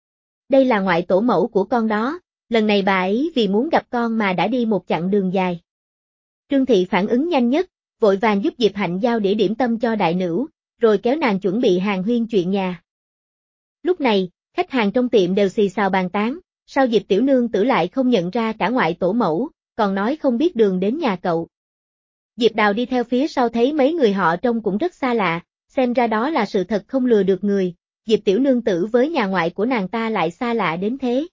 Đây là ngoại tổ mẫu của con đó, lần này bà ấy vì muốn gặp con mà đã đi một chặng đường dài. Trương Thị phản ứng nhanh nhất, vội vàng giúp Diệp Hạnh giao đĩa điểm tâm cho đại nữ, rồi kéo nàng chuẩn bị hàng huyên chuyện nhà. Lúc này, khách hàng trong tiệm đều xì xào bàn tán, sao Diệp tiểu nương tử lại không nhận ra cả ngoại tổ mẫu, còn nói không biết đường đến nhà cậu. Diệp Đào đi theo phía sau thấy mấy người họ trông cũng rất xa lạ, xem ra đó là sự thật không lừa được người, Diệp tiểu nương tử với nhà ngoại của nàng ta lại xa lạ đến thế.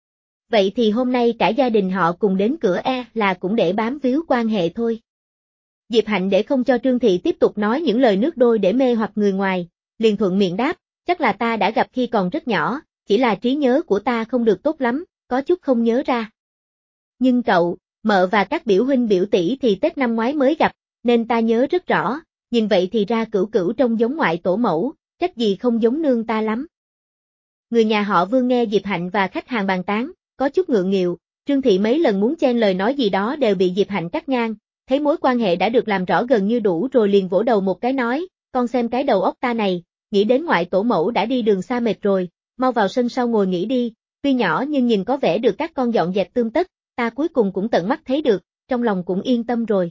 Vậy thì hôm nay cả gia đình họ cùng đến cửa e là cũng để bám víu quan hệ thôi. Diệp Hạnh để không cho Trương Thị tiếp tục nói những lời nước đôi để mê hoặc người ngoài, liền thuận miệng đáp, chắc là ta đã gặp khi còn rất nhỏ, chỉ là trí nhớ của ta không được tốt lắm, có chút không nhớ ra. Nhưng cậu, mợ và các biểu huynh biểu tỷ thì Tết năm ngoái mới gặp, nên ta nhớ rất rõ, nhìn vậy thì ra cửu cửu trông giống ngoại tổ mẫu, trách gì không giống nương ta lắm. Người nhà họ Vương nghe Diệp Hạnh và khách hàng bàn tán, có chút ngượng nghịu, Trương Thị mấy lần muốn chen lời nói gì đó đều bị Diệp Hạnh cắt ngang, thấy mối quan hệ đã được làm rõ gần như đủ rồi liền vỗ đầu một cái nói, con xem cái đầu óc ta này, nghĩ đến ngoại tổ mẫu đã đi đường xa mệt rồi, mau vào sân sau ngồi nghỉ đi, tuy nhỏ nhưng nhìn có vẻ được các con dọn dẹp tươm tất, ta cuối cùng cũng tận mắt thấy được, trong lòng cũng yên tâm rồi.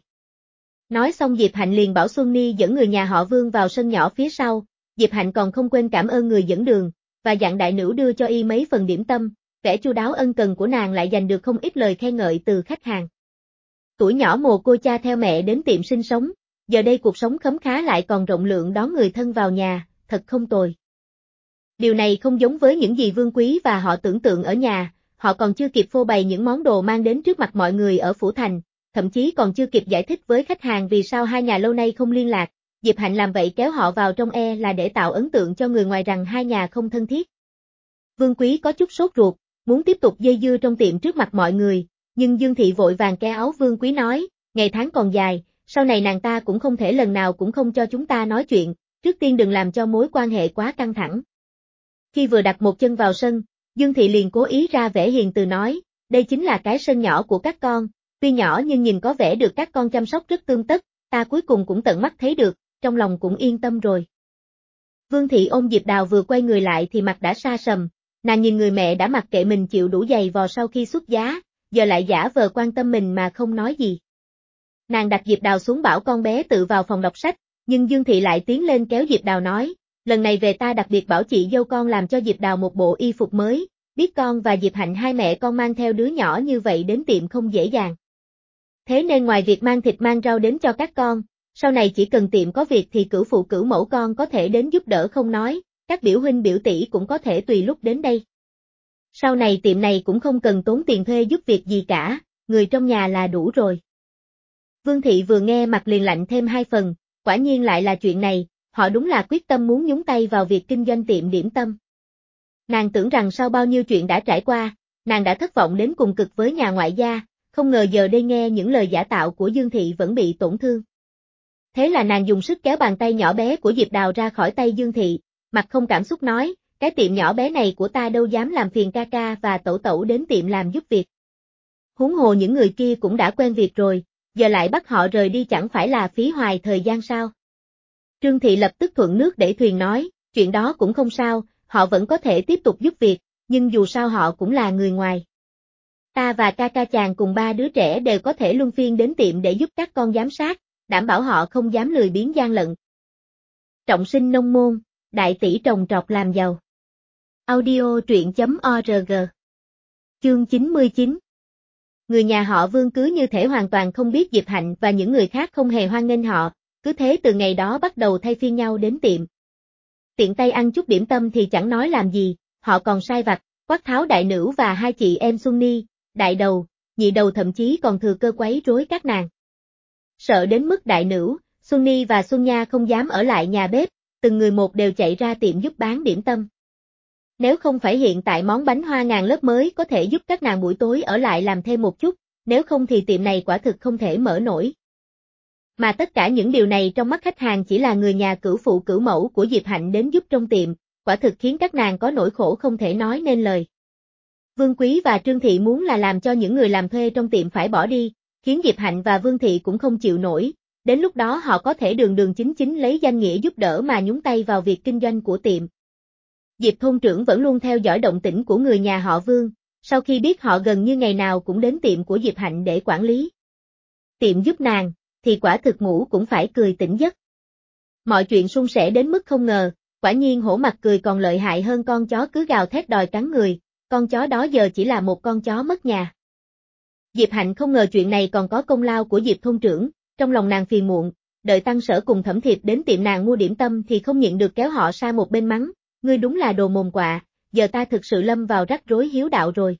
Nói xong Diệp Hạnh liền bảo Xuân Ni dẫn người nhà họ Vương vào sân nhỏ phía sau, Diệp Hạnh còn không quên cảm ơn người dẫn đường, và dặn đại nữ đưa cho y mấy phần điểm tâm, vẻ chu đáo ân cần của nàng lại giành được không ít lời khen ngợi từ khách hàng. Tuổi nhỏ mồ côi cha theo mẹ đến tiệm sinh sống, giờ đây cuộc sống khấm khá lại còn rộng lượng đón người thân vào nhà, thật không tồi. Điều này không giống với những gì Vương Quý và họ tưởng tượng ở nhà, họ còn chưa kịp phô bày những món đồ mang đến trước mặt mọi người ở Phủ Thành, thậm chí còn chưa kịp giải thích với khách hàng vì sao hai nhà lâu nay không liên lạc, Diệp Hạnh làm vậy kéo họ vào trong e là để tạo ấn tượng cho người ngoài rằng hai nhà không thân thiết. Vương Quý có chút sốt ruột, muốn tiếp tục dây dưa trong tiệm trước mặt mọi người, nhưng Dương Thị vội vàng kéo áo Vương Quý nói, ngày tháng còn dài, sau này nàng ta cũng không thể lần nào cũng không cho chúng ta nói chuyện, trước tiên đừng làm cho mối quan hệ quá căng thẳng. Khi vừa đặt một chân vào sân, Dương Thị liền cố ý ra vẻ hiền từ nói, đây chính là cái sân nhỏ của các con, tuy nhỏ nhưng nhìn có vẻ được các con chăm sóc rất tươm tất, ta cuối cùng cũng tận mắt thấy được, trong lòng cũng yên tâm rồi. Vương Thị ôm Diệp Đào vừa quay người lại thì mặt đã sa sầm, nàng nhìn người mẹ đã mặc kệ mình chịu đủ giày vò sau khi xuất giá, giờ lại giả vờ quan tâm mình mà không nói gì. Nàng đặt Diệp Đào xuống bảo con bé tự vào phòng đọc sách, nhưng Dương Thị lại tiến lên kéo Diệp Đào nói, lần này về ta đặc biệt bảo chị dâu con làm cho Diệp Đào một bộ y phục mới, biết con và Diệp Hạnh hai mẹ con mang theo đứa nhỏ như vậy đến tiệm không dễ dàng. Thế nên ngoài việc mang thịt mang rau đến cho các con, sau này chỉ cần tiệm có việc thì cửu phụ cửu mẫu con có thể đến giúp đỡ không nói, các biểu huynh biểu tỷ cũng có thể tùy lúc đến đây. Sau này tiệm này cũng không cần tốn tiền thuê giúp việc gì cả, người trong nhà là đủ rồi. Vương Thị vừa nghe mặt liền lạnh thêm hai phần, quả nhiên lại là chuyện này, họ đúng là quyết tâm muốn nhúng tay vào việc kinh doanh tiệm điểm tâm. Nàng tưởng rằng sau bao nhiêu chuyện đã trải qua, nàng đã thất vọng đến cùng cực với nhà ngoại gia, không ngờ giờ đây nghe những lời giả tạo của Dương Thị vẫn bị tổn thương. Thế là nàng dùng sức kéo bàn tay nhỏ bé của Diệp Đào ra khỏi tay Dương Thị, mặt không cảm xúc nói, cái tiệm nhỏ bé này của ta đâu dám làm phiền ca ca và tẩu tẩu đến tiệm làm giúp việc. Huống hồ những người kia cũng đã quen việc rồi, giờ lại bắt họ rời đi chẳng phải là phí hoài thời gian sao. Trương Thị lập tức thuận nước đẩy thuyền nói, chuyện đó cũng không sao, họ vẫn có thể tiếp tục giúp việc, nhưng dù sao họ cũng là người ngoài. Ta và ca ca chàng cùng ba đứa trẻ đều có thể luân phiên đến tiệm để giúp các con giám sát, đảm bảo họ không dám lười biếng gian lận. Trọng sinh nông môn, đại tỷ trồng trọt làm giàu. Audio truyện chấm org. Chương chín mươi chín. người nhà họ Vương cứ như thể hoàn toàn không biết Diệp Hạnh và những người khác không hề hoan nghênh họ, cứ thế từ ngày đó bắt đầu thay phiên nhau đến tiệm. Tiện tay ăn chút điểm tâm thì chẳng nói làm gì, họ còn sai vặt, quát tháo đại nữ và hai chị em Xuân Ni, đại đầu, nhị đầu thậm chí còn thừa cơ quấy rối các nàng. Sợ đến mức đại nữ, Xuân Ni và Xuân Nha không dám ở lại nhà bếp, từng người một đều chạy ra tiệm giúp bán điểm tâm. Nếu không phải hiện tại món bánh hoa ngàn lớp mới có thể giúp các nàng buổi tối ở lại làm thêm một chút, nếu không thì tiệm này quả thực không thể mở nổi. Mà tất cả những điều này trong mắt khách hàng chỉ là người nhà cửu phụ cửu mẫu của Diệp Hạnh đến giúp trong tiệm, quả thực khiến các nàng có nỗi khổ không thể nói nên lời. Vương Quý và Trương Thị muốn là làm cho những người làm thuê trong tiệm phải bỏ đi, khiến Diệp Hạnh và Vương Thị cũng không chịu nổi, đến lúc đó họ có thể đường đường chính chính lấy danh nghĩa giúp đỡ mà nhúng tay vào việc kinh doanh của tiệm. Diệp thôn trưởng vẫn luôn theo dõi động tĩnh của người nhà họ Vương, sau khi biết họ gần như ngày nào cũng đến tiệm của Diệp Hạnh để quản lý tiệm giúp nàng, thì quả thực ngủ cũng phải cười tỉnh giấc. Mọi chuyện suôn sẻ đến mức không ngờ, quả nhiên hổ mặt cười còn lợi hại hơn con chó cứ gào thét đòi cắn người, con chó đó giờ chỉ là một con chó mất nhà. Diệp Hạnh không ngờ chuyện này còn có công lao của Diệp thôn trưởng, trong lòng nàng phiền muộn, đợi Tăng Sở cùng Thẩm Thiệp đến tiệm nàng mua điểm tâm thì không nhịn được kéo họ sang một bên mắng, ngươi đúng là đồ mồm quạ, giờ ta thực sự lâm vào rắc rối hiếu đạo rồi.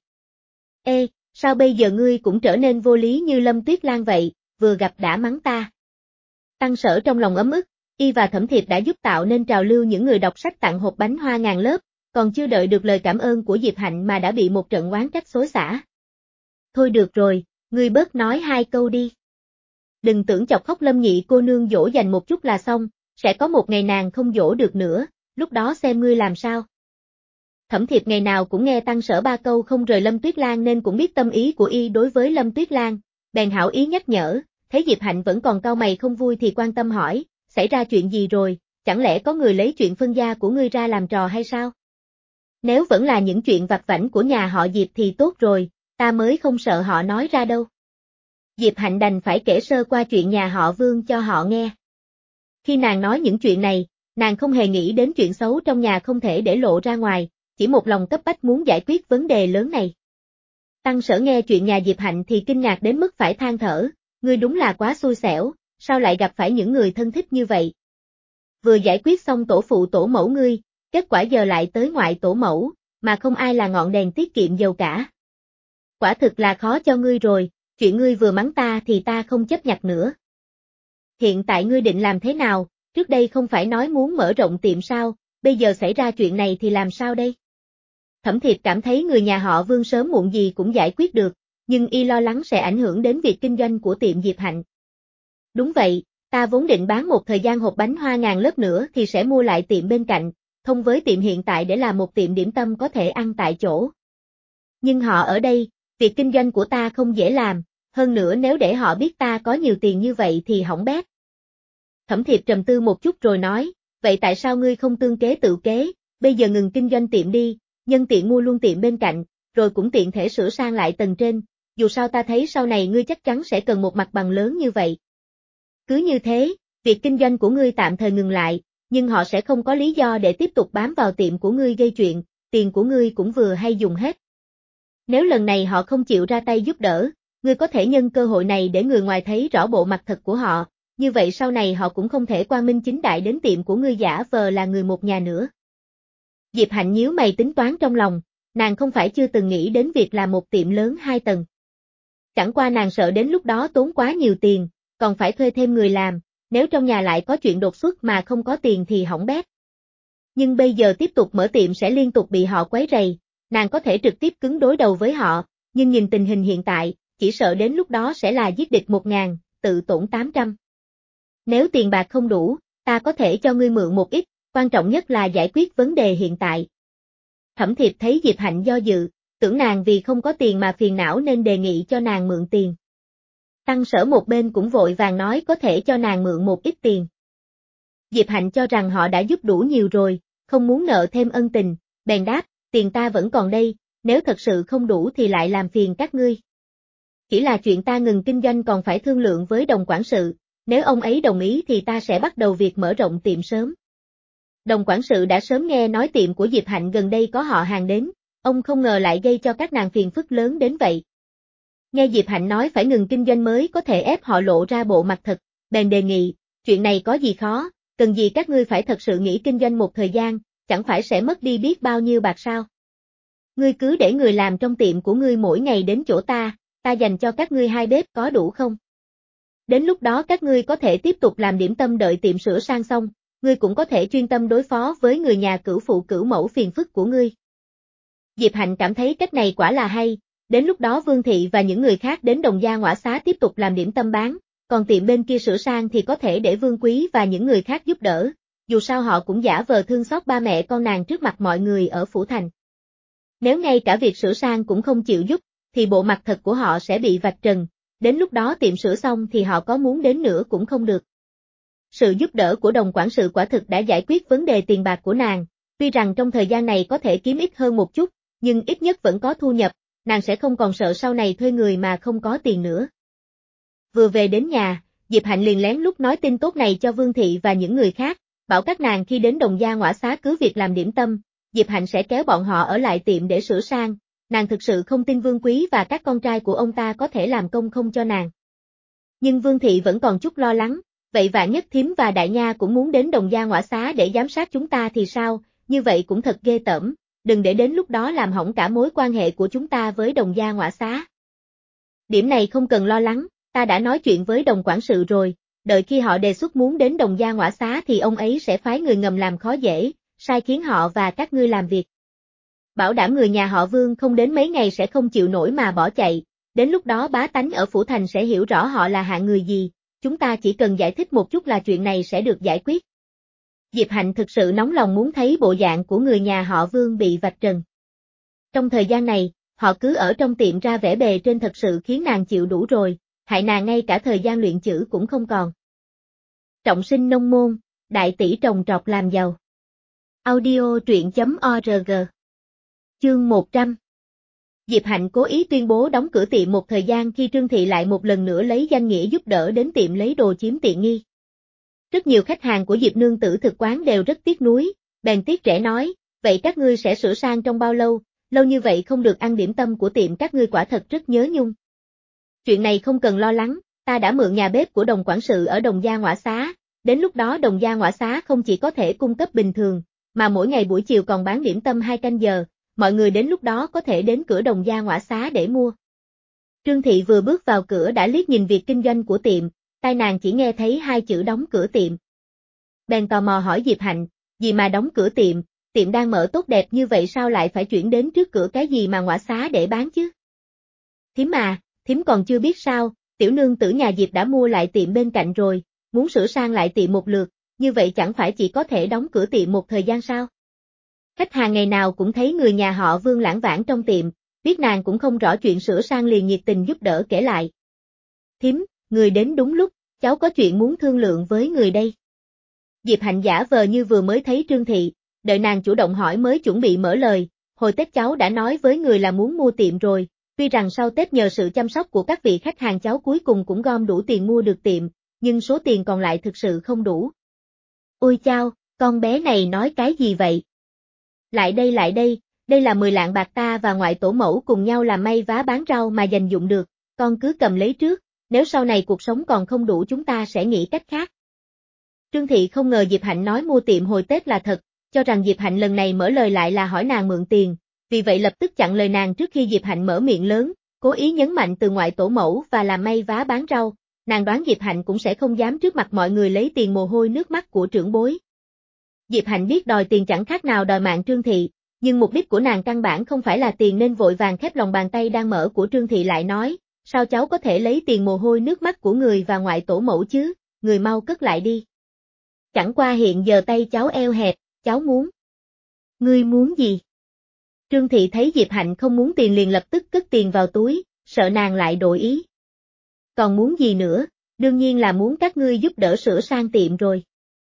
Ê, sao bây giờ ngươi cũng trở nên vô lý như Lâm Tuyết Lan vậy, vừa gặp đã mắng ta. Tăng Sở trong lòng ấm ức, y và Thẩm Thiệp đã giúp tạo nên trào lưu những người đọc sách tặng hộp bánh hoa ngàn lớp, còn chưa đợi được lời cảm ơn của Diệp Hạnh mà đã bị một trận oán trách xối xả. Thôi được rồi, ngươi bớt nói hai câu đi. Đừng tưởng chọc khóc Lâm Nhị cô nương dỗ dành một chút là xong, sẽ có một ngày nàng không dỗ được nữa, lúc đó xem ngươi làm sao. Thẩm Thiệp ngày nào cũng nghe Tăng Sở ba câu không rời Lâm Tuyết Lan nên cũng biết tâm ý của y đối với Lâm Tuyết Lan, bèn hảo ý nhắc nhở, thấy Diệp Hạnh vẫn còn cau mày không vui thì quan tâm hỏi, xảy ra chuyện gì rồi, chẳng lẽ có người lấy chuyện phân gia của ngươi ra làm trò hay sao? Nếu vẫn là những chuyện vặt vãnh của nhà họ Diệp thì tốt rồi, ta mới không sợ họ nói ra đâu. Diệp Hạnh đành phải kể sơ qua chuyện nhà họ Vương cho họ nghe. Khi nàng nói những chuyện này, nàng không hề nghĩ đến chuyện xấu trong nhà không thể để lộ ra ngoài, chỉ một lòng cấp bách muốn giải quyết vấn đề lớn này. Tăng Sở nghe chuyện nhà Diệp Hạnh thì kinh ngạc đến mức phải than thở, ngươi đúng là quá xui xẻo, sao lại gặp phải những người thân thích như vậy? Vừa giải quyết xong tổ phụ tổ mẫu ngươi, kết quả giờ lại tới ngoại tổ mẫu, mà không ai là ngọn đèn tiết kiệm dầu cả. Quả thực là khó cho ngươi rồi, chuyện ngươi vừa mắng ta thì ta không chấp nhặt nữa. Hiện tại ngươi định làm thế nào, trước đây không phải nói muốn mở rộng tiệm sao, bây giờ xảy ra chuyện này thì làm sao đây? Thẩm Thiệp cảm thấy người nhà họ Vương sớm muộn gì cũng giải quyết được, nhưng y lo lắng sẽ ảnh hưởng đến việc kinh doanh của tiệm Diệp Hạnh. Đúng vậy, ta vốn định bán một thời gian hộp bánh hoa ngàn lớp nữa thì sẽ mua lại tiệm bên cạnh, thông với tiệm hiện tại để làm một tiệm điểm tâm có thể ăn tại chỗ. Nhưng họ ở đây, việc kinh doanh của ta không dễ làm, hơn nữa nếu để họ biết ta có nhiều tiền như vậy thì hỏng bét. Thẩm Thiệp trầm tư một chút rồi nói, vậy tại sao ngươi không tương kế tự kế, bây giờ ngừng kinh doanh tiệm đi, nhân tiện mua luôn tiệm bên cạnh, rồi cũng tiện thể sửa sang lại tầng trên, dù sao ta thấy sau này ngươi chắc chắn sẽ cần một mặt bằng lớn như vậy. Cứ như thế, việc kinh doanh của ngươi tạm thời ngừng lại, nhưng họ sẽ không có lý do để tiếp tục bám vào tiệm của ngươi gây chuyện, tiền của ngươi cũng vừa hay dùng hết. Nếu lần này họ không chịu ra tay giúp đỡ, ngươi có thể nhân cơ hội này để người ngoài thấy rõ bộ mặt thật của họ, như vậy sau này họ cũng không thể quang minh chính đại đến tiệm của ngươi giả vờ là người một nhà nữa. Diệp Hạnh nhíu mày tính toán trong lòng, nàng không phải chưa từng nghĩ đến việc làm một tiệm lớn hai tầng. Chẳng qua nàng sợ đến lúc đó tốn quá nhiều tiền, còn phải thuê thêm người làm, nếu trong nhà lại có chuyện đột xuất mà không có tiền thì hỏng bét. Nhưng bây giờ tiếp tục mở tiệm sẽ liên tục bị họ quấy rầy, nàng có thể trực tiếp cứng đối đầu với họ, nhưng nhìn tình hình hiện tại, chỉ sợ đến lúc đó sẽ là giết địch một ngàn, tự tổn tám trăm. Nếu tiền bạc không đủ, ta có thể cho ngươi mượn một ít, quan trọng nhất là giải quyết vấn đề hiện tại. Thẩm Thiệp thấy Diệp Hạnh do dự, tưởng nàng vì không có tiền mà phiền não nên đề nghị cho nàng mượn tiền. Tăng Sở một bên cũng vội vàng nói có thể cho nàng mượn một ít tiền. Diệp Hạnh cho rằng họ đã giúp đủ nhiều rồi, không muốn nợ thêm ân tình, bèn đáp, tiền ta vẫn còn đây, nếu thật sự không đủ thì lại làm phiền các ngươi. Chỉ là chuyện ta ngừng kinh doanh còn phải thương lượng với đồng quản sự, nếu ông ấy đồng ý thì ta sẽ bắt đầu việc mở rộng tiệm sớm. Đồng quản sự đã sớm nghe nói tiệm của Diệp Hạnh gần đây có họ hàng đến, ông không ngờ lại gây cho các nàng phiền phức lớn đến vậy. Nghe Diệp Hạnh nói phải ngừng kinh doanh mới có thể ép họ lộ ra bộ mặt thật, bèn đề nghị, chuyện này có gì khó, cần gì các ngươi phải thật sự nghỉ kinh doanh một thời gian, chẳng phải sẽ mất đi biết bao nhiêu bạc sao. Ngươi cứ để người làm trong tiệm của ngươi mỗi ngày đến chỗ ta, ta dành cho các ngươi hai bếp có đủ không? Đến lúc đó các ngươi có thể tiếp tục làm điểm tâm đợi tiệm sửa sang xong, ngươi cũng có thể chuyên tâm đối phó với người nhà cửu phụ cửu mẫu phiền phức của ngươi. Diệp Hạnh cảm thấy cách này quả là hay, đến lúc đó Vương Thị và những người khác đến Đồng Gia Ngõa Xá tiếp tục làm điểm tâm bán, còn tiệm bên kia sửa sang thì có thể để Vương Quý và những người khác giúp đỡ, dù sao họ cũng giả vờ thương xót ba mẹ con nàng trước mặt mọi người ở Phủ Thành. Nếu ngay cả việc sửa sang cũng không chịu giúp, thì bộ mặt thật của họ sẽ bị vạch trần, đến lúc đó tiệm sửa xong thì họ có muốn đến nữa cũng không được. Sự giúp đỡ của Đồng quản sự quả thực đã giải quyết vấn đề tiền bạc của nàng, tuy rằng trong thời gian này có thể kiếm ít hơn một chút, nhưng ít nhất vẫn có thu nhập, nàng sẽ không còn sợ sau này thuê người mà không có tiền nữa. Vừa về đến nhà, Diệp Hạnh liền lén lút nói tin tốt này cho Vương Thị và những người khác, bảo các nàng khi đến Đồng Gia Ngõa Xá cứ việc làm điểm tâm, Diệp Hạnh sẽ kéo bọn họ ở lại tiệm để sửa sang, nàng thực sự không tin Vương Quý và các con trai của ông ta có thể làm công không cho nàng. Nhưng Vương Thị vẫn còn chút lo lắng, vậy Vạn Nhất Thím và Đại Nha cũng muốn đến Đồng Gia Ngõa Xá để giám sát chúng ta thì sao, như vậy cũng thật ghê tởm, đừng để đến lúc đó làm hỏng cả mối quan hệ của chúng ta với Đồng Gia Ngõa Xá. Điểm này không cần lo lắng, ta đã nói chuyện với Đồng quản sự rồi, đợi khi họ đề xuất muốn đến Đồng Gia Ngõa Xá thì ông ấy sẽ phái người ngầm làm khó dễ, sai khiến họ và các ngươi làm việc. Bảo đảm người nhà họ Vương không đến mấy ngày sẽ không chịu nổi mà bỏ chạy, đến lúc đó bá tánh ở Phủ Thành sẽ hiểu rõ họ là hạng người gì, chúng ta chỉ cần giải thích một chút là chuyện này sẽ được giải quyết. Diệp Hạnh thực sự nóng lòng muốn thấy bộ dạng của người nhà họ Vương bị vạch trần. Trong thời gian này, họ cứ ở trong tiệm ra vẻ bề trên thật sự khiến nàng chịu đủ rồi, hại nàng ngay cả thời gian luyện chữ cũng không còn. Trọng sinh nông môn, đại tỷ trồng trọt làm giàu. Audio truyện chấm org. Chương một trăm. Diệp Hạnh cố ý tuyên bố đóng cửa tiệm một thời gian khi Trương Thị lại một lần nữa lấy danh nghĩa giúp đỡ đến tiệm lấy đồ chiếm tiện nghi. Rất nhiều khách hàng của Diệp nương tử thực quán đều rất tiếc nuối, bèn tiếc rẻ nói, vậy các ngươi sẽ sửa sang trong bao lâu, lâu như vậy không được ăn điểm tâm của tiệm các ngươi quả thật rất nhớ nhung. Chuyện này không cần lo lắng, ta đã mượn nhà bếp của Đồng quản sự ở Đồng Gia Ngõa Xá, đến lúc đó Đồng Gia Ngõa Xá không chỉ có thể cung cấp bình thường, mà mỗi ngày buổi chiều còn bán điểm tâm hai canh giờ, mọi người đến lúc đó có thể đến cửa Đồng Gia Ngõa Xá để mua. Trương Thị vừa bước vào cửa đã liếc nhìn việc kinh doanh của tiệm, tai nàng chỉ nghe thấy hai chữ đóng cửa tiệm. Bèn tò mò hỏi Diệp Hạnh, gì mà đóng cửa tiệm, tiệm đang mở tốt đẹp như vậy sao lại phải chuyển đến trước cửa cái gì mà Ngõa Xá để bán chứ? Thím à, thím còn chưa biết sao, tiểu nương tử nhà Diệp đã mua lại tiệm bên cạnh rồi, muốn sửa sang lại tiệm một lượt, như vậy chẳng phải chỉ có thể đóng cửa tiệm một thời gian sao? Khách hàng ngày nào cũng thấy người nhà họ Vương lãng vãng trong tiệm, biết nàng cũng không rõ chuyện sửa sang liền nhiệt tình giúp đỡ kể lại. Thím, người đến đúng lúc, cháu có chuyện muốn thương lượng với người đây. Diệp Hạnh giả vờ như vừa mới thấy Trương Thị, đợi nàng chủ động hỏi mới chuẩn bị mở lời, hồi Tết cháu đã nói với người là muốn mua tiệm rồi, tuy rằng sau Tết nhờ sự chăm sóc của các vị khách hàng cháu cuối cùng cũng gom đủ tiền mua được tiệm, nhưng số tiền còn lại thực sự không đủ. Ôi chao, con bé này nói cái gì vậy? Lại đây lại đây, đây là mười lạng bạc ta và ngoại tổ mẫu cùng nhau làm may vá bán rau mà dành dụng được, con cứ cầm lấy trước, nếu sau này cuộc sống còn không đủ chúng ta sẽ nghĩ cách khác. Trương Thị không ngờ Diệp Hạnh nói mua tiệm hồi Tết là thật, cho rằng Diệp Hạnh lần này mở lời lại là hỏi nàng mượn tiền, vì vậy lập tức chặn lời nàng trước khi Diệp Hạnh mở miệng lớn, cố ý nhấn mạnh từ ngoại tổ mẫu và làm may vá bán rau, nàng đoán Diệp Hạnh cũng sẽ không dám trước mặt mọi người lấy tiền mồ hôi nước mắt của trưởng bối. Diệp Hạnh biết đòi tiền chẳng khác nào đòi mạng Trương Thị, nhưng mục đích của nàng căn bản không phải là tiền nên vội vàng khép lòng bàn tay đang mở của Trương Thị lại nói, sao cháu có thể lấy tiền mồ hôi nước mắt của người và ngoại tổ mẫu chứ, người mau cất lại đi. Chẳng qua hiện giờ tay cháu eo hẹp, cháu muốn. Ngươi muốn gì? Trương Thị thấy Diệp Hạnh không muốn tiền liền lập tức cất tiền vào túi, sợ nàng lại đổi ý. Còn muốn gì nữa, đương nhiên là muốn các ngươi giúp đỡ sửa sang tiệm rồi.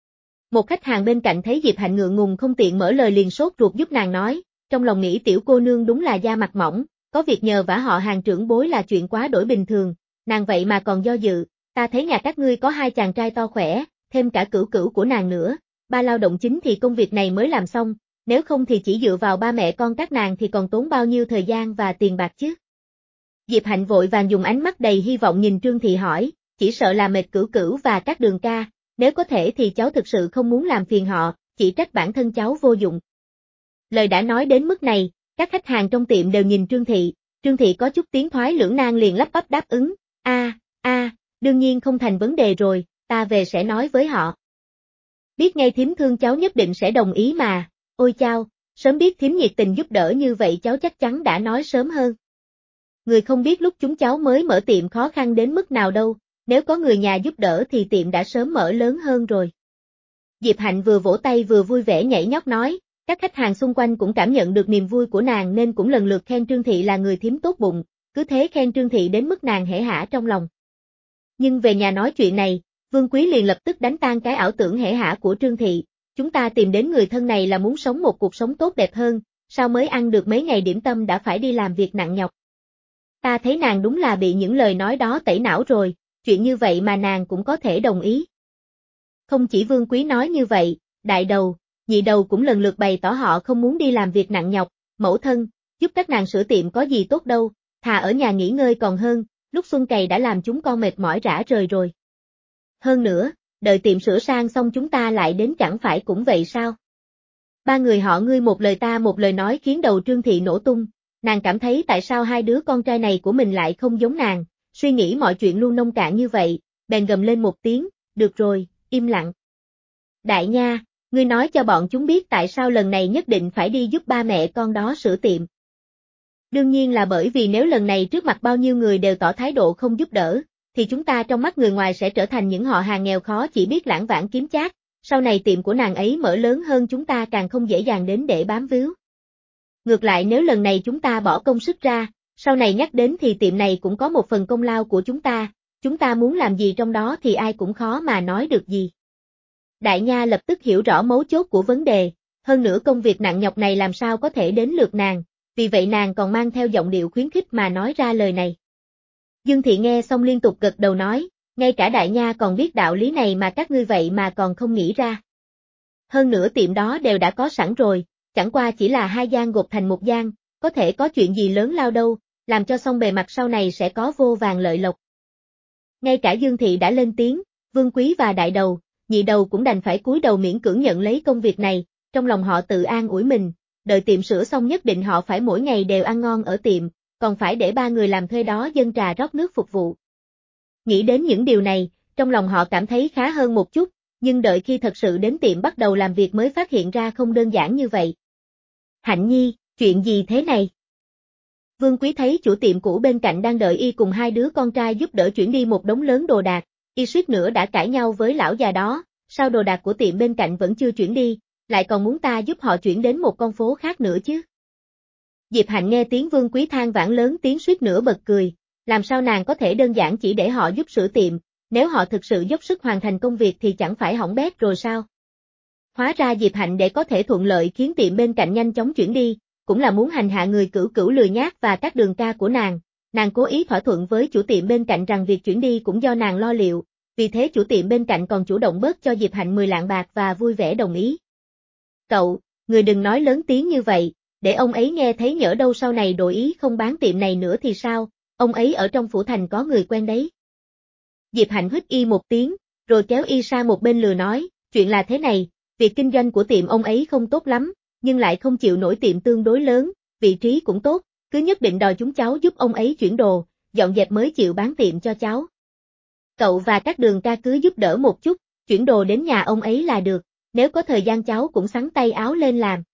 Một khách hàng bên cạnh thấy Diệp Hạnh ngượng ngùng không tiện mở lời liền sốt ruột giúp nàng nói, trong lòng nghĩ tiểu cô nương đúng là da mặt mỏng, có việc nhờ vả họ hàng trưởng bối là chuyện quá đổi bình thường, nàng vậy mà còn do dự, ta thấy nhà các ngươi có hai chàng trai to khỏe, thêm cả cửu cửu của nàng nữa, ba lao động chính thì công việc này mới làm xong, nếu không thì chỉ dựa vào ba mẹ con các nàng thì còn tốn bao nhiêu thời gian và tiền bạc chứ. Diệp Hạnh vội vàng dùng ánh mắt đầy hy vọng nhìn Trương Thị hỏi, chỉ sợ là mệt Cửu Cửu và các đường ca, nếu có thể thì cháu thực sự không muốn làm phiền họ, chỉ trách bản thân cháu vô dụng. Lời đã nói đến mức này, các khách hàng trong tiệm đều nhìn Trương Thị, Trương Thị có chút tiếng thoái lưỡng nan liền lắp bắp đáp ứng, a, a, đương nhiên không thành vấn đề rồi, ta về sẽ nói với họ. Biết ngay thím thương cháu nhất định sẽ đồng ý mà, ôi chao, sớm biết thím nhiệt tình giúp đỡ như vậy cháu chắc chắn đã nói sớm hơn. Người không biết lúc chúng cháu mới mở tiệm khó khăn đến mức nào đâu, nếu có người nhà giúp đỡ thì tiệm đã sớm mở lớn hơn rồi. Diệp Hạnh vừa vỗ tay vừa vui vẻ nhảy nhót nói, các khách hàng xung quanh cũng cảm nhận được niềm vui của nàng nên cũng lần lượt khen Trương Thị là người thím tốt bụng, cứ thế khen Trương Thị đến mức nàng hể hả trong lòng. Nhưng về nhà nói chuyện này, Vương Quý liền lập tức đánh tan cái ảo tưởng hể hả của Trương Thị, chúng ta tìm đến người thân này là muốn sống một cuộc sống tốt đẹp hơn, sao mới ăn được mấy ngày điểm tâm đã phải đi làm việc nặng nhọc. Ta thấy nàng đúng là bị những lời nói đó tẩy não rồi, chuyện như vậy mà nàng cũng có thể đồng ý. Không chỉ Vương Quý nói như vậy, đại đầu, nhị đầu cũng lần lượt bày tỏ họ không muốn đi làm việc nặng nhọc, mẫu thân, giúp các nàng sửa tiệm có gì tốt đâu, thà ở nhà nghỉ ngơi còn hơn, lúc xuân cày đã làm chúng con mệt mỏi rã rời rồi. Hơn nữa, đợi tiệm sửa sang xong chúng ta lại đến chẳng phải cũng vậy sao? Ba người họ ngươi một lời ta một lời nói khiến đầu Trương Thị nổ tung, nàng cảm thấy tại sao hai đứa con trai này của mình lại không giống nàng, suy nghĩ mọi chuyện luôn nông cạn như vậy, bèn gầm lên một tiếng, được rồi, im lặng. Đại nha, ngươi nói cho bọn chúng biết tại sao lần này nhất định phải đi giúp ba mẹ con đó sửa tiệm. Đương nhiên là bởi vì nếu lần này trước mặt bao nhiêu người đều tỏ thái độ không giúp đỡ, thì chúng ta trong mắt người ngoài sẽ trở thành những họ hàng nghèo khó chỉ biết lãng vãng kiếm chác, sau này tiệm của nàng ấy mở lớn hơn chúng ta càng không dễ dàng đến để bám víu. Ngược lại nếu lần này chúng ta bỏ công sức ra, sau này nhắc đến thì tiệm này cũng có một phần công lao của chúng ta, chúng ta muốn làm gì trong đó thì ai cũng khó mà nói được gì. Đại nha lập tức hiểu rõ mấu chốt của vấn đề, hơn nữa công việc nặng nhọc này làm sao có thể đến lượt nàng, vì vậy nàng còn mang theo giọng điệu khuyến khích mà nói ra lời này. Dương Thị nghe xong liên tục gật đầu nói, ngay cả đại nha còn biết đạo lý này mà các ngươi vậy mà còn không nghĩ ra. Hơn nữa tiệm đó đều đã có sẵn rồi, chẳng qua chỉ là hai gian gộp thành một gian, có thể có chuyện gì lớn lao đâu, làm cho xong bề mặt sau này sẽ có vô vàn lợi lộc. Ngay cả Dương Thị đã lên tiếng, Vương Quý và đại đầu, nhị đầu cũng đành phải cúi đầu miễn cưỡng nhận lấy công việc này, trong lòng họ tự an ủi mình, đợi tiệm sửa xong nhất định họ phải mỗi ngày đều ăn ngon ở tiệm, còn phải để ba người làm thuê đó dâng trà rót nước phục vụ. Nghĩ đến những điều này, trong lòng họ cảm thấy khá hơn một chút, nhưng đợi khi thật sự đến tiệm bắt đầu làm việc mới phát hiện ra không đơn giản như vậy. Hạnh Nhi, chuyện gì thế này? Vương Quý thấy chủ tiệm cũ bên cạnh đang đợi y cùng hai đứa con trai giúp đỡ chuyển đi một đống lớn đồ đạc, y suýt nữa đã cãi nhau với lão già đó, sao đồ đạc của tiệm bên cạnh vẫn chưa chuyển đi, lại còn muốn ta giúp họ chuyển đến một con phố khác nữa chứ. Diệp Hạnh nghe tiếng Vương Quý than vãn lớn tiếng suýt nữa bật cười, làm sao nàng có thể đơn giản chỉ để họ giúp sửa tiệm, nếu họ thực sự dốc sức hoàn thành công việc thì chẳng phải hỏng bét rồi sao. Hóa ra Diệp Hạnh để có thể thuận lợi khiến tiệm bên cạnh nhanh chóng chuyển đi, cũng là muốn hành hạ người Cửu Cửu lười nhác và các đường ca của nàng, nàng cố ý thỏa thuận với chủ tiệm bên cạnh rằng việc chuyển đi cũng do nàng lo liệu, vì thế chủ tiệm bên cạnh còn chủ động bớt cho Diệp Hạnh mười lạng bạc và vui vẻ đồng ý. Cậu, người đừng nói lớn tiếng như vậy, để ông ấy nghe thấy nhỡ đâu sau này đổi ý không bán tiệm này nữa thì sao, ông ấy ở trong phủ thành có người quen đấy. Diệp Hạnh hít y một tiếng, rồi kéo y sang một bên lừa nói, chuyện là thế này, việc kinh doanh của tiệm ông ấy không tốt lắm, nhưng lại không chịu nổi tiệm tương đối lớn, vị trí cũng tốt, cứ nhất định đòi chúng cháu giúp ông ấy chuyển đồ, dọn dẹp mới chịu bán tiệm cho cháu. Cậu và các đường ca cứ giúp đỡ một chút, chuyển đồ đến nhà ông ấy là được, nếu có thời gian cháu cũng xắn tay áo lên làm.